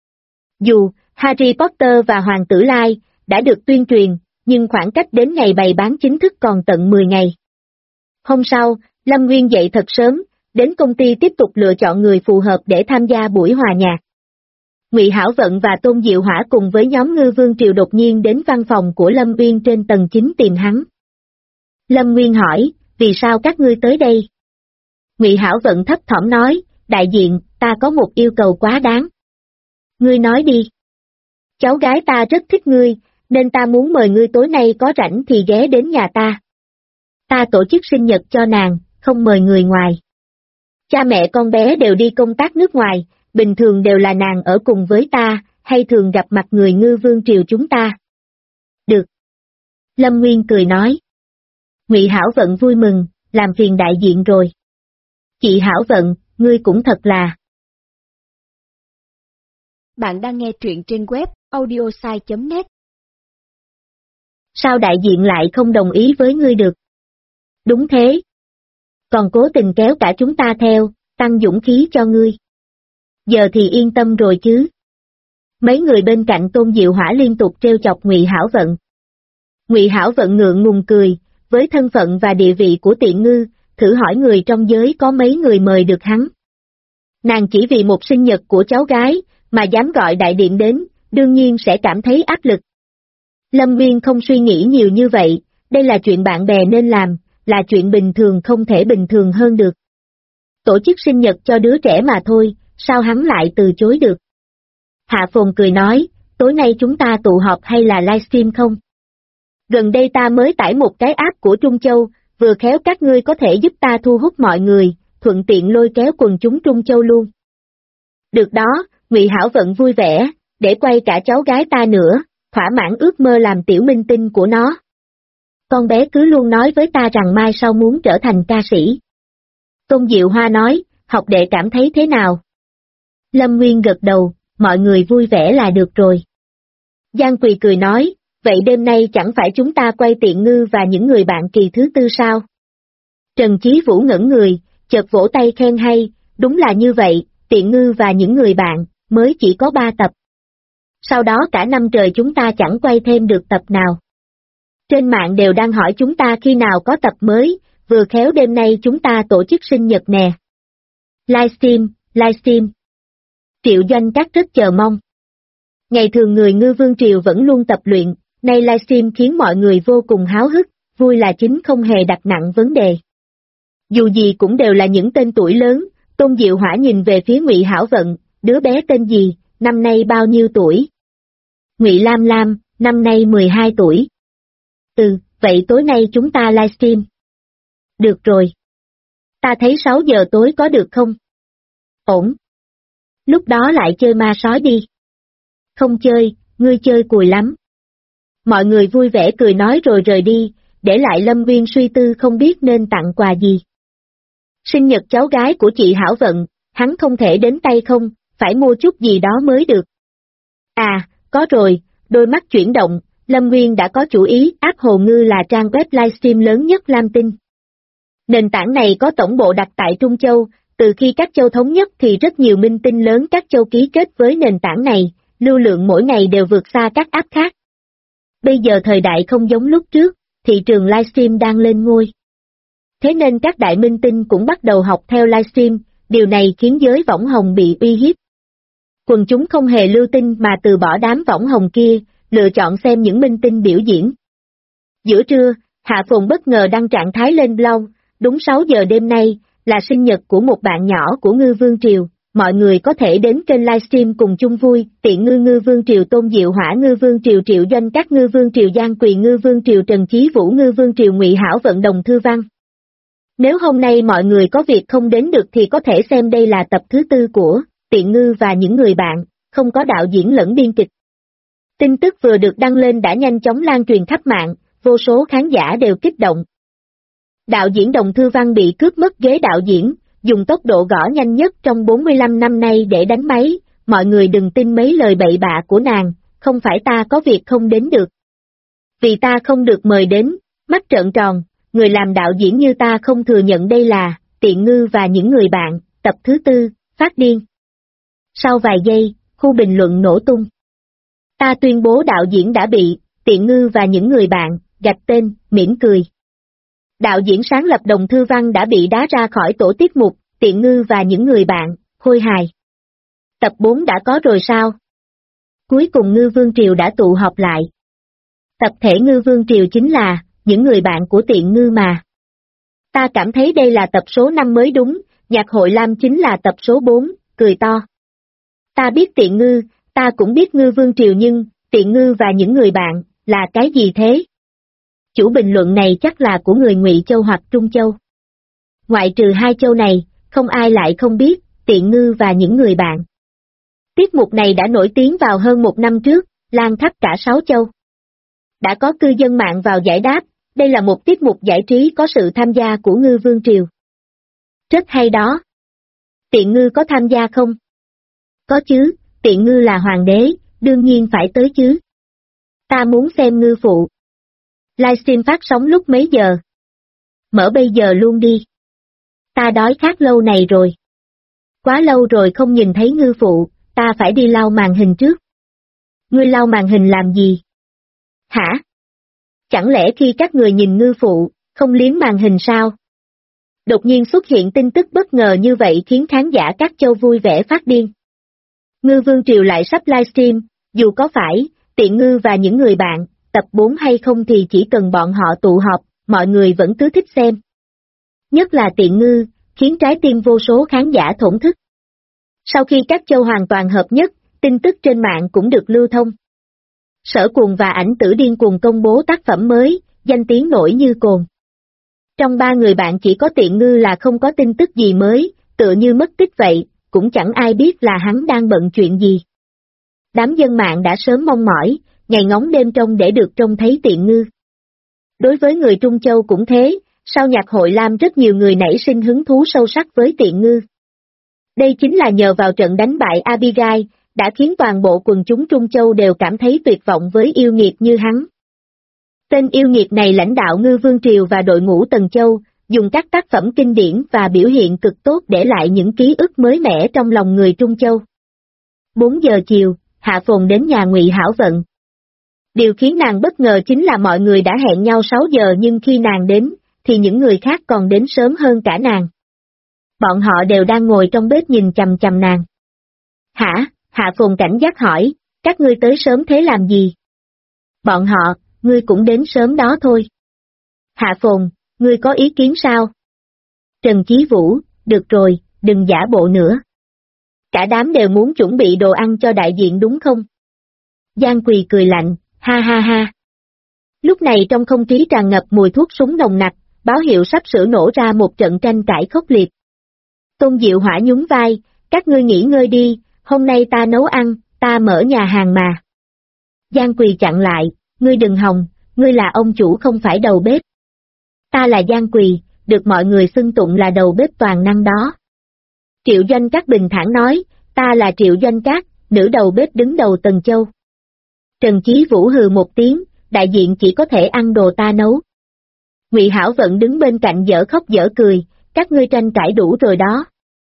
Dù, Harry Potter và Hoàng tử Lai đã được tuyên truyền, nhưng khoảng cách đến ngày bày bán chính thức còn tận 10 ngày. Hôm sau, Lâm Nguyên dậy thật sớm, đến công ty tiếp tục lựa chọn người phù hợp để tham gia buổi hòa nhạc. Ngụy Hảo Vận và Tôn Diệu Hỏa cùng với nhóm Ngư Vương Triều đột nhiên đến văn phòng của Lâm Uyên trên tầng 9 tìm hắn. Lâm Nguyên hỏi, vì sao các ngươi tới đây? Ngụy Hảo Vận thấp thỏm nói, đại diện, ta có một yêu cầu quá đáng. Ngươi nói đi. Cháu gái ta rất thích ngươi, nên ta muốn mời ngươi tối nay có rảnh thì ghé đến nhà ta. Ta tổ chức sinh nhật cho nàng, không mời người ngoài. Cha mẹ con bé đều đi công tác nước ngoài, bình thường đều là nàng ở cùng với ta, hay thường gặp mặt người Ngư Vương Triều chúng ta. Được. Lâm Nguyên cười nói. Ngụy Hảo Vận vui mừng, làm phiền đại diện rồi. Chị Hảo Vận, ngươi cũng thật là. Bạn đang nghe truyện trên web audiosai.net. Sao đại diện lại không đồng ý với ngươi được? Đúng thế. Còn cố tình kéo cả chúng ta theo, tăng dũng khí cho ngươi. Giờ thì yên tâm rồi chứ. Mấy người bên cạnh Tôn Diệu Hỏa liên tục trêu chọc Ngụy Hảo Vận. Ngụy Hảo Vận ngượng ngùng cười, với thân phận và địa vị của Tiện Ngư, thử hỏi người trong giới có mấy người mời được hắn. Nàng chỉ vì một sinh nhật của cháu gái, mà dám gọi đại điện đến, đương nhiên sẽ cảm thấy áp lực. Lâm Nguyên không suy nghĩ nhiều như vậy, đây là chuyện bạn bè nên làm, là chuyện bình thường không thể bình thường hơn được. Tổ chức sinh nhật cho đứa trẻ mà thôi, sao hắn lại từ chối được? Hạ Phồn cười nói, tối nay chúng ta tụ họp hay là livestream không? Gần đây ta mới tải một cái app của Trung Châu, vừa khéo các ngươi có thể giúp ta thu hút mọi người, thuận tiện lôi kéo quần chúng Trung Châu luôn. Được đó, Ngụy Hảo Vận vui vẻ, để quay cả cháu gái ta nữa, thỏa mãn ước mơ làm tiểu minh tinh của nó. Con bé cứ luôn nói với ta rằng mai sau muốn trở thành ca sĩ. Tôn Diệu Hoa nói, học đệ cảm thấy thế nào? Lâm Nguyên gật đầu, mọi người vui vẻ là được rồi. Giang Quỳ cười nói, vậy đêm nay chẳng phải chúng ta quay Tiện Ngư và những người bạn kỳ thứ tư sao? Trần Chí Vũ ngẩn người, chợt vỗ tay khen hay, đúng là như vậy, Tiện Ngư và những người bạn, mới chỉ có 3 tập. Sau đó cả năm trời chúng ta chẳng quay thêm được tập nào. Trên mạng đều đang hỏi chúng ta khi nào có tập mới, vừa khéo đêm nay chúng ta tổ chức sinh nhật nè. Livestream. Triệu Doanh Các rất chờ mong. Ngày thường người Ngư Vương Triều vẫn luôn tập luyện, nay livestream khiến mọi người vô cùng háo hức, vui là chính không hề đặt nặng vấn đề. Dù gì cũng đều là những tên tuổi lớn, Tôn Diệu Hỏa nhìn về phía Ngụy Hảo Vận, đứa bé tên gì, năm nay bao nhiêu tuổi? Ngụy Lam Lam, năm nay 12 tuổi. Vậy tối nay chúng ta livestream. Được rồi. Ta thấy 6 giờ tối có được không? Ổn. Lúc đó lại chơi ma sói đi. Không chơi, ngươi chơi cùi lắm. Mọi người vui vẻ cười nói rồi rời đi, để lại Lâm Nguyên suy tư không biết nên tặng quà gì. Sinh nhật cháu gái của chị Hảo Vận, hắn không thể đến tay không, phải mua chút gì đó mới được. À, có rồi, đôi mắt chuyển động, Lâm Nguyên đã có chủ ý, App Hồ Ngư là trang web livestream lớn nhất Lam Tinh. Nền tảng này có tổng bộ đặt tại Trung Châu, từ khi các châu thống nhất thì rất nhiều minh tinh lớn các châu ký kết với nền tảng này, lưu lượng mỗi ngày đều vượt xa các app khác. Bây giờ thời đại không giống lúc trước, thị trường livestream đang lên ngôi. Thế nên các đại minh tinh cũng bắt đầu học theo livestream, điều này khiến giới võng hồng bị uy hiếp. Quần chúng không hề lưu tin mà từ bỏ đám võng hồng kia, lựa chọn xem những minh tinh biểu diễn. Giữa trưa, Hạ Phồn bất ngờ đăng trạng thái lên blog, đúng 6 giờ đêm nay, là sinh nhật của một bạn nhỏ của Ngư Vương Triều, mọi người có thể đến kênh livestream cùng chung vui, Tiện Ngư Ngư Vương Triều Tôn Diệu Hỏa Ngư Vương Triều Triệu Doanh Các Ngư Vương Triều Giang Quỳ Ngư Vương Triều Trần Chí Vũ Ngư Vương Triều Ngụy Hảo Vận Đồng Thư Văn. Nếu hôm nay mọi người có việc không đến được thì có thể xem đây là tập thứ 4 của Tiện Ngư và những người bạn, không có đạo diễn lẫn biên kịch. Tin tức vừa được đăng lên đã nhanh chóng lan truyền khắp mạng, vô số khán giả đều kích động. Đạo diễn Đồng Thư Văn bị cướp mất ghế đạo diễn, dùng tốc độ gõ nhanh nhất trong 45 năm nay để đánh máy, mọi người đừng tin mấy lời bậy bạ của nàng, không phải ta có việc không đến được. Vì ta không được mời đến, mắt trợn tròn, người làm đạo diễn như ta không thừa nhận đây là Tiện Ngư và những người bạn, tập thứ 4, phát điên. Sau vài giây, khu bình luận nổ tung. Ta tuyên bố đạo diễn đã bị Tiện Ngư và những người bạn gạch tên, mỉm cười. Đạo diễn sáng lập Đồng Thư Văn đã bị đá ra khỏi tổ tiết mục Tiện Ngư và những người bạn, khôi hài. Tập 4 đã có rồi sao? Cuối cùng Ngư Vương Triều đã tụ họp lại. Tập thể Ngư Vương Triều chính là những người bạn của Tiện Ngư mà. Ta cảm thấy đây là tập số 5 mới đúng, Nhạc hội Lam chính là tập số 4, cười to. Ta biết Tiện Ngư, ta cũng biết Ngư Vương Triều nhưng, Tiện Ngư và những người bạn, là cái gì thế? Chủ bình luận này chắc là của người Ngụy Châu hoặc Trung Châu. Ngoại trừ hai châu này, không ai lại không biết, Tiện Ngư và những người bạn. Tiết mục này đã nổi tiếng vào hơn 1 năm trước, lan khắp cả 6 châu. Đã có cư dân mạng vào giải đáp, đây là một tiết mục giải trí có sự tham gia của Ngư Vương Triều. Rất hay đó. Tiện Ngư có tham gia không? Có chứ, Tiện Ngư là hoàng đế, đương nhiên phải tới chứ. Ta muốn xem Ngư phụ. Livestream phát sóng lúc mấy giờ? Mở bây giờ luôn đi. Ta đói khát lâu này rồi. Quá lâu rồi không nhìn thấy Ngư phụ, ta phải đi lau màn hình trước. Ngươi lau màn hình làm gì? Hả? Chẳng lẽ khi các người nhìn Ngư phụ, không liếm màn hình sao? Đột nhiên xuất hiện tin tức bất ngờ như vậy khiến khán giả các châu vui vẻ phát điên. Ngư Vương Triều lại sắp livestream, dù có phải, Tiện Ngư và những người bạn, tập 4 hay không thì chỉ cần bọn họ tụ họp, mọi người vẫn cứ thích xem. Nhất là Tiện Ngư, khiến trái tim vô số khán giả thổn thức. Sau khi các châu hoàn toàn hợp nhất, tin tức trên mạng cũng được lưu thông. Sở Cuồng và Ảnh Tử điên cuồng công bố tác phẩm mới, danh tiếng nổi như cồn. Trong 3 người bạn chỉ có Tiện Ngư là không có tin tức gì mới, tựa như mất tích vậy, cũng chẳng ai biết là hắn đang bận chuyện gì. Đám dân mạng đã sớm mong mỏi, ngày ngóng đêm trông để được trông thấy Tiện Ngư. Đối với người Trung Châu cũng thế, sau nhạc hội Lam rất nhiều người nảy sinh hứng thú sâu sắc với Tiện Ngư. Đây chính là nhờ vào trận đánh bại Abigail, đã khiến toàn bộ quần chúng Trung Châu đều cảm thấy tuyệt vọng với yêu nghiệt như hắn. Tên yêu nghiệt này lãnh đạo Ngư Vương Triều và đội ngũ Tần Châu, dùng các tác phẩm kinh điển và biểu hiện cực tốt để lại những ký ức mới mẻ trong lòng người Trung Châu. 4 giờ chiều, Hạ Phồn đến nhà Ngụy Hảo Vận. Điều khiến nàng bất ngờ chính là mọi người đã hẹn nhau 6 giờ nhưng khi nàng đến, thì những người khác còn đến sớm hơn cả nàng. Bọn họ đều đang ngồi trong bếp nhìn chằm chằm nàng. Hả? Hạ Phồn cảnh giác hỏi, các ngươi tới sớm thế làm gì? Bọn họ, ngươi cũng đến sớm đó thôi. Hạ Phồn, ngươi có ý kiến sao? Trần Chí Vũ, được rồi, đừng giả bộ nữa. Cả đám đều muốn chuẩn bị đồ ăn cho đại diện đúng không? Giang Quỳ cười lạnh, ha ha ha. Lúc này trong không khí tràn ngập mùi thuốc súng nồng nặc, báo hiệu sắp sửa nổ ra một trận tranh cãi khốc liệt. Tôn Diệu Hỏa nhún vai, các ngươi nghỉ ngơi đi, hôm nay ta nấu ăn, ta mở nhà hàng mà. Giang Quỳ chặn lại, ngươi đừng hòng, ngươi là ông chủ không phải đầu bếp. Ta là Giang Quỳ, được mọi người xưng tụng là đầu bếp toàn năng đó. Triệu Doanh Các bình thản nói, ta là Triệu Doanh Các, nữ đầu bếp đứng đầu Tần Châu. Trần Chí Vũ hừ một tiếng, đại diện chỉ có thể ăn đồ ta nấu. Ngụy Hảo Vận đứng bên cạnh dở khóc dở cười, các ngươi tranh cãi đủ rồi đó.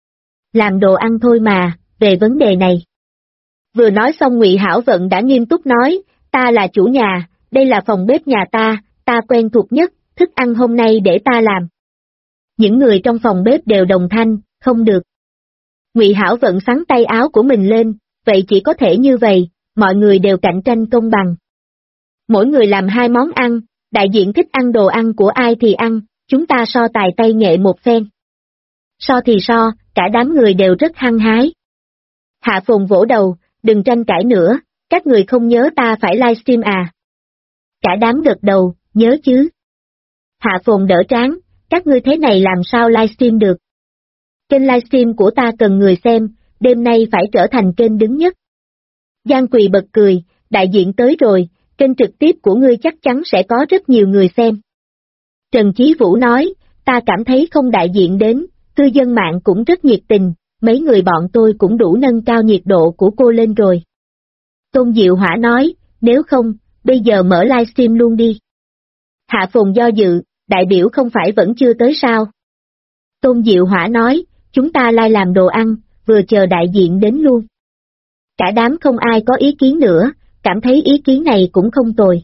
Làm đồ ăn thôi mà, về vấn đề này. Vừa nói xong Ngụy Hảo Vận đã nghiêm túc nói, ta là chủ nhà, đây là phòng bếp nhà ta quen thuộc nhất, thức ăn hôm nay để ta làm. Những người trong phòng bếp đều đồng thanh, không được. Ngụy Hảo Vận xắn tay áo của mình lên, vậy chỉ có thể như vậy, mọi người đều cạnh tranh công bằng. Mỗi người làm 2 món ăn, đại diện thích ăn đồ ăn của ai thì ăn, chúng ta so tài tay nghệ một phen. So thì so, cả đám người đều rất hăng hái. Hạ Phồn vỗ đầu, đừng tranh cãi nữa, các người không nhớ ta phải livestream à? Cả đám gật đầu, nhớ chứ. Hạ Phồn đỡ trán, các ngươi thế này làm sao livestream được? Kênh livestream của ta cần người xem, đêm nay phải trở thành kênh đứng nhất. Giang Quỳ bật cười, đại diện tới rồi, kênh trực tiếp của ngươi chắc chắn sẽ có rất nhiều người xem. Trần Chí Vũ nói, ta cảm thấy không đại diện đến, cư dân mạng cũng rất nhiệt tình, mấy người bọn tôi cũng đủ nâng cao nhiệt độ của cô lên rồi. Tôn Diệu Hỏa nói, nếu không, bây giờ mở livestream luôn đi. Hạ Phồn do dự, đại biểu không phải vẫn chưa tới sao? Tôn Diệu Hỏa nói, chúng ta live làm đồ ăn, vừa chờ đại diện đến luôn. Cả đám không ai có ý kiến nữa, cảm thấy ý kiến này cũng không tồi.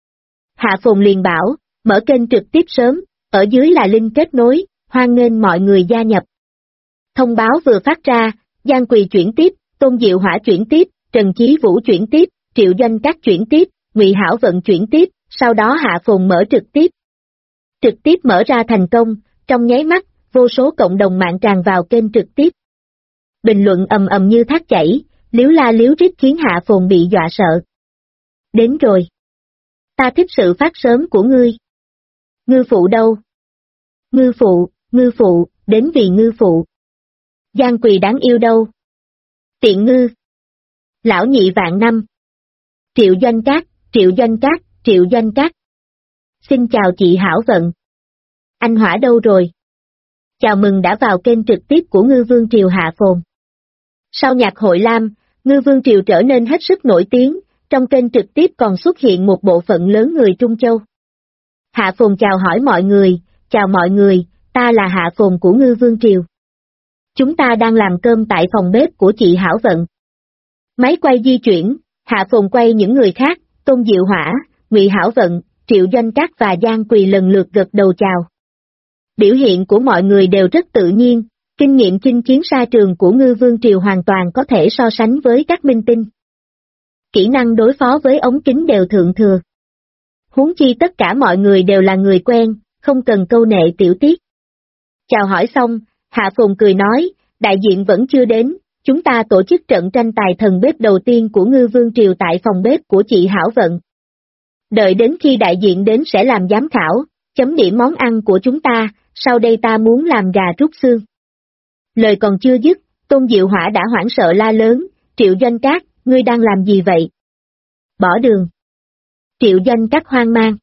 Hạ Phồn liền bảo, mở kênh trực tiếp sớm, ở dưới là link kết nối, hoan nghênh mọi người gia nhập. Thông báo vừa phát ra, Giang Quỳ chuyển tiếp, Tôn Diệu Hỏa chuyển tiếp, Trần Chí Vũ chuyển tiếp, Triệu Doanh Các chuyển tiếp, Ngụy Hảo Vận chuyển tiếp, sau đó Hạ Phồn mở trực tiếp. Trực tiếp mở ra thành công, trong nháy mắt, vô số cộng đồng mạng tràn vào kênh trực tiếp. Bình luận ầm ầm như thác chảy, líu la líu rít khiến Hạ Phồn bị dọa sợ. Đến rồi. Ta thích sự phát sớm của ngươi. Ngư phụ đâu? Ngư phụ, đến vì ngư phụ. Giang Quỳ đáng yêu đâu? Tiện Ngư. Lão nhị vạn năm. Triệu Doanh Các. Xin chào chị Hảo Vận. Anh Hỏa đâu rồi? Chào mừng đã vào kênh trực tiếp của Ngư Vương Triều Hạ Phồn. Sau nhạc hội Lam, Ngư Vương Triều trở nên hết sức nổi tiếng, trong kênh trực tiếp còn xuất hiện một bộ phận lớn người Trung Châu. Hạ Phồn chào hỏi mọi người, chào mọi người, ta là Hạ Phồn của Ngư Vương Triều. Chúng ta đang làm cơm tại phòng bếp của chị Hảo Vận. Máy quay di chuyển, Hạ Phồn quay những người khác, Tôn Diệu Hỏa, Ngụy Hảo Vận, Triệu Doanh Các và Giang Quỳ lần lượt gật đầu chào. Biểu hiện của mọi người đều rất tự nhiên, kinh nghiệm chinh chiến xa trường của Ngư Vương Triều hoàn toàn có thể so sánh với các minh tinh. Kỹ năng đối phó với ống kính đều thượng thừa. Huống chi tất cả mọi người đều là người quen, không cần câu nệ tiểu tiết. Chào hỏi xong, Hạ Phồn cười nói, đại diện vẫn chưa đến, chúng ta tổ chức trận tranh tài thần bếp đầu tiên của Ngư Vương Triều tại phòng bếp của chị Hảo Vận. Đợi đến khi đại diện đến sẽ làm giám khảo, chấm điểm món ăn của chúng ta, sau đây ta muốn làm gà rút xương. Lời còn chưa dứt, Tôn Diệu Hỏa đã hoảng sợ la lớn, Triệu Doanh Các, ngươi đang làm gì vậy? Bỏ đường. Triệu Doanh Các hoang mang.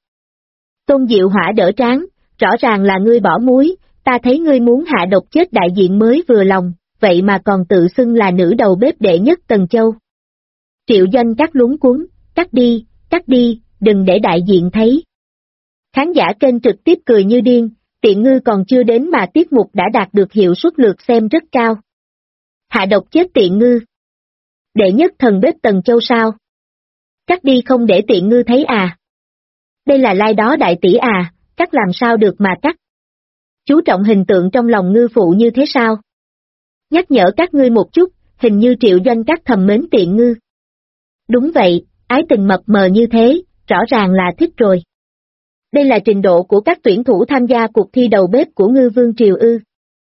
Tôn Diệu Hỏa đỡ trán, rõ ràng là ngươi bỏ muối, ta thấy ngươi muốn hạ độc chết đại diện mới vừa lòng, vậy mà còn tự xưng là nữ đầu bếp đệ nhất Tần Châu. Triệu Doanh Các luống cuống, cắt đi, đừng để đại diện thấy. Khán giả kênh trực tiếp cười như điên, tiện ngư còn chưa đến mà tiết mục đã đạt được hiệu suất lượt xem rất cao. Hạ độc chết tiện ngư. Đệ nhất thần bếp Tần Châu sao? Cắt đi không để tiện ngư thấy à? Đây là like đó đại tỷ à, cắt làm sao được mà cắt? Chú trọng hình tượng trong lòng ngư phụ như thế sao? Nhắc nhở các ngươi một chút, hình như Triệu Doanh Các thầm mến tiện ngư. Đúng vậy, ái tình mập mờ như thế, rõ ràng là thích rồi. Đây là trình độ của các tuyển thủ tham gia cuộc thi đầu bếp của Ngư Vương Triều ư.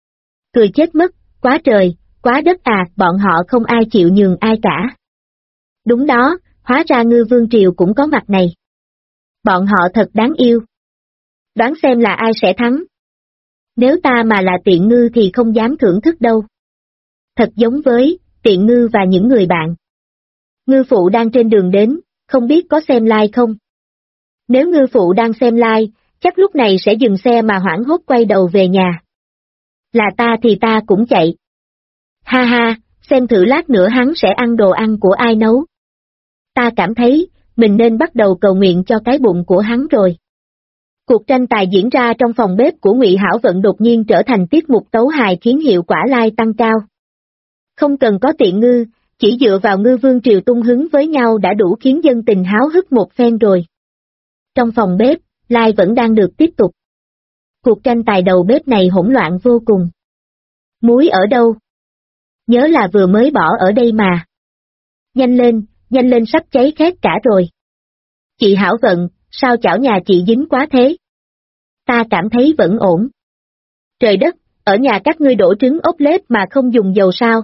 Cười chết mất, quá trời, quá đất à, bọn họ không ai chịu nhường ai cả. Đúng đó, hóa ra Ngư Vương Triều cũng có mặt này. Bọn họ thật đáng yêu. Đoán xem là ai sẽ thắng. Nếu ta mà là tiện ngư thì không dám thưởng thức đâu. Thật giống với tiện ngư và những người bạn. Ngư phụ đang trên đường đến, không biết có xem like không? Nếu ngư phụ đang xem like, chắc lúc này sẽ dừng xe mà hoảng hốt quay đầu về nhà. Là ta thì ta cũng chạy. Ha ha, xem thử lát nữa hắn sẽ ăn đồ ăn của ai nấu. Ta cảm thấy, mình nên bắt đầu cầu nguyện cho cái bụng của hắn rồi. Cuộc tranh tài diễn ra trong phòng bếp của Ngụy Hảo Vận đột nhiên trở thành tiết mục tấu hài khiến hiệu quả like tăng cao. Không cần có tiện ngư, chỉ dựa vào Ngư Vương Triều tung hứng với nhau đã đủ khiến dân tình háo hức một phen rồi. Trong phòng bếp, like vẫn đang được tiếp tục. Cuộc tranh tài đầu bếp này hỗn loạn vô cùng. Muối ở đâu? Nhớ là vừa mới bỏ ở đây mà. Nhanh lên sắp cháy khét cả rồi. Chị Hảo Vận, sao chảo nhà chị dính quá thế? Ta cảm thấy vẫn ổn. Trời đất, ở nhà các ngươi đổ trứng ốp lết mà không dùng dầu sao?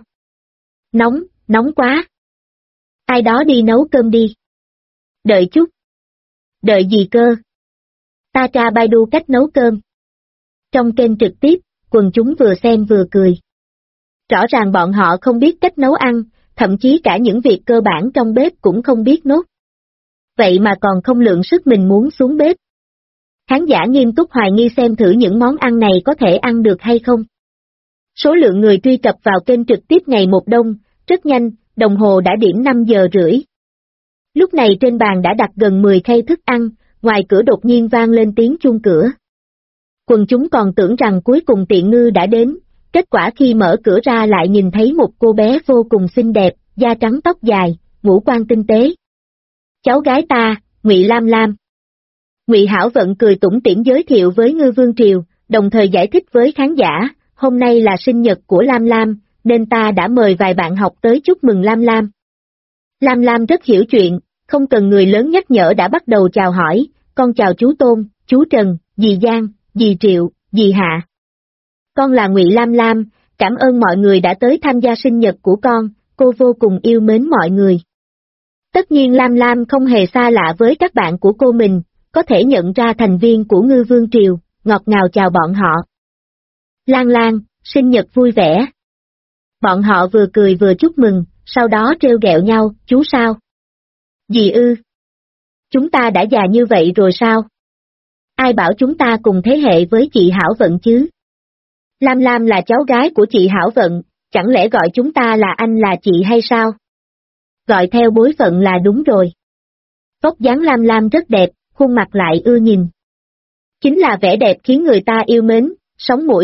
Nóng quá. Ai đó đi nấu cơm đi. Đợi chút. Đợi gì cơ? Ta tra Baidu cách nấu cơm. Trong kênh trực tiếp, quần chúng vừa xem vừa cười. Rõ ràng bọn họ không biết cách nấu ăn, thậm chí cả những việc cơ bản trong bếp cũng không biết nốt. Vậy mà còn không lượng sức mình muốn xuống bếp. Khán giả nghiêm túc hoài nghi xem thử những món ăn này có thể ăn được hay không. Số lượng người truy cập vào kênh trực tiếp ngày một đông, rất nhanh, đồng hồ đã điểm 5 giờ rưỡi. Lúc này trên bàn đã đặt gần 10 khay thức ăn, ngoài cửa đột nhiên vang lên tiếng chuông cửa. Quần chúng còn tưởng rằng cuối cùng tiện ngư đã đến, kết quả khi mở cửa ra lại nhìn thấy một cô bé vô cùng xinh đẹp, da trắng tóc dài, ngũ quan tinh tế. Cháu gái ta, Ngụy Lam Lam. Ngụy Hảo Vận cười tủm tỉm giới thiệu với Ngư Vương Triều, đồng thời giải thích với khán giả, hôm nay là sinh nhật của Lam Lam, nên ta đã mời vài bạn học tới chúc mừng Lam Lam. Lam Lam rất hiểu chuyện, không cần người lớn nhắc nhở đã bắt đầu chào hỏi, con chào chú Tôn, chú Trần, dì Giang, dì Triệu, dì Hạ. Con là Ngụy Lam Lam, cảm ơn mọi người đã tới tham gia sinh nhật của con, cô vô cùng yêu mến mọi người. Tất nhiên Lam Lam không hề xa lạ với các bạn của cô mình, có thể nhận ra thành viên của Ngư Vương Triều, ngọt ngào chào bọn họ. Lan Lan, sinh nhật vui vẻ. Bọn họ vừa cười vừa chúc mừng, sau đó trêu ghẹo nhau, chú sao? Dì ư? Chúng ta đã già như vậy rồi sao? Ai bảo chúng ta cùng thế hệ với chị Hảo Vận chứ? Lam Lam là cháu gái của chị Hảo Vận, chẳng lẽ gọi chúng ta là anh là chị hay sao? Gọi theo bối phận là đúng rồi. Vóc dáng Lam Lam rất đẹp, khuôn mặt lại ưa nhìn. Chính là vẻ đẹp khiến người ta yêu mến, sống mũi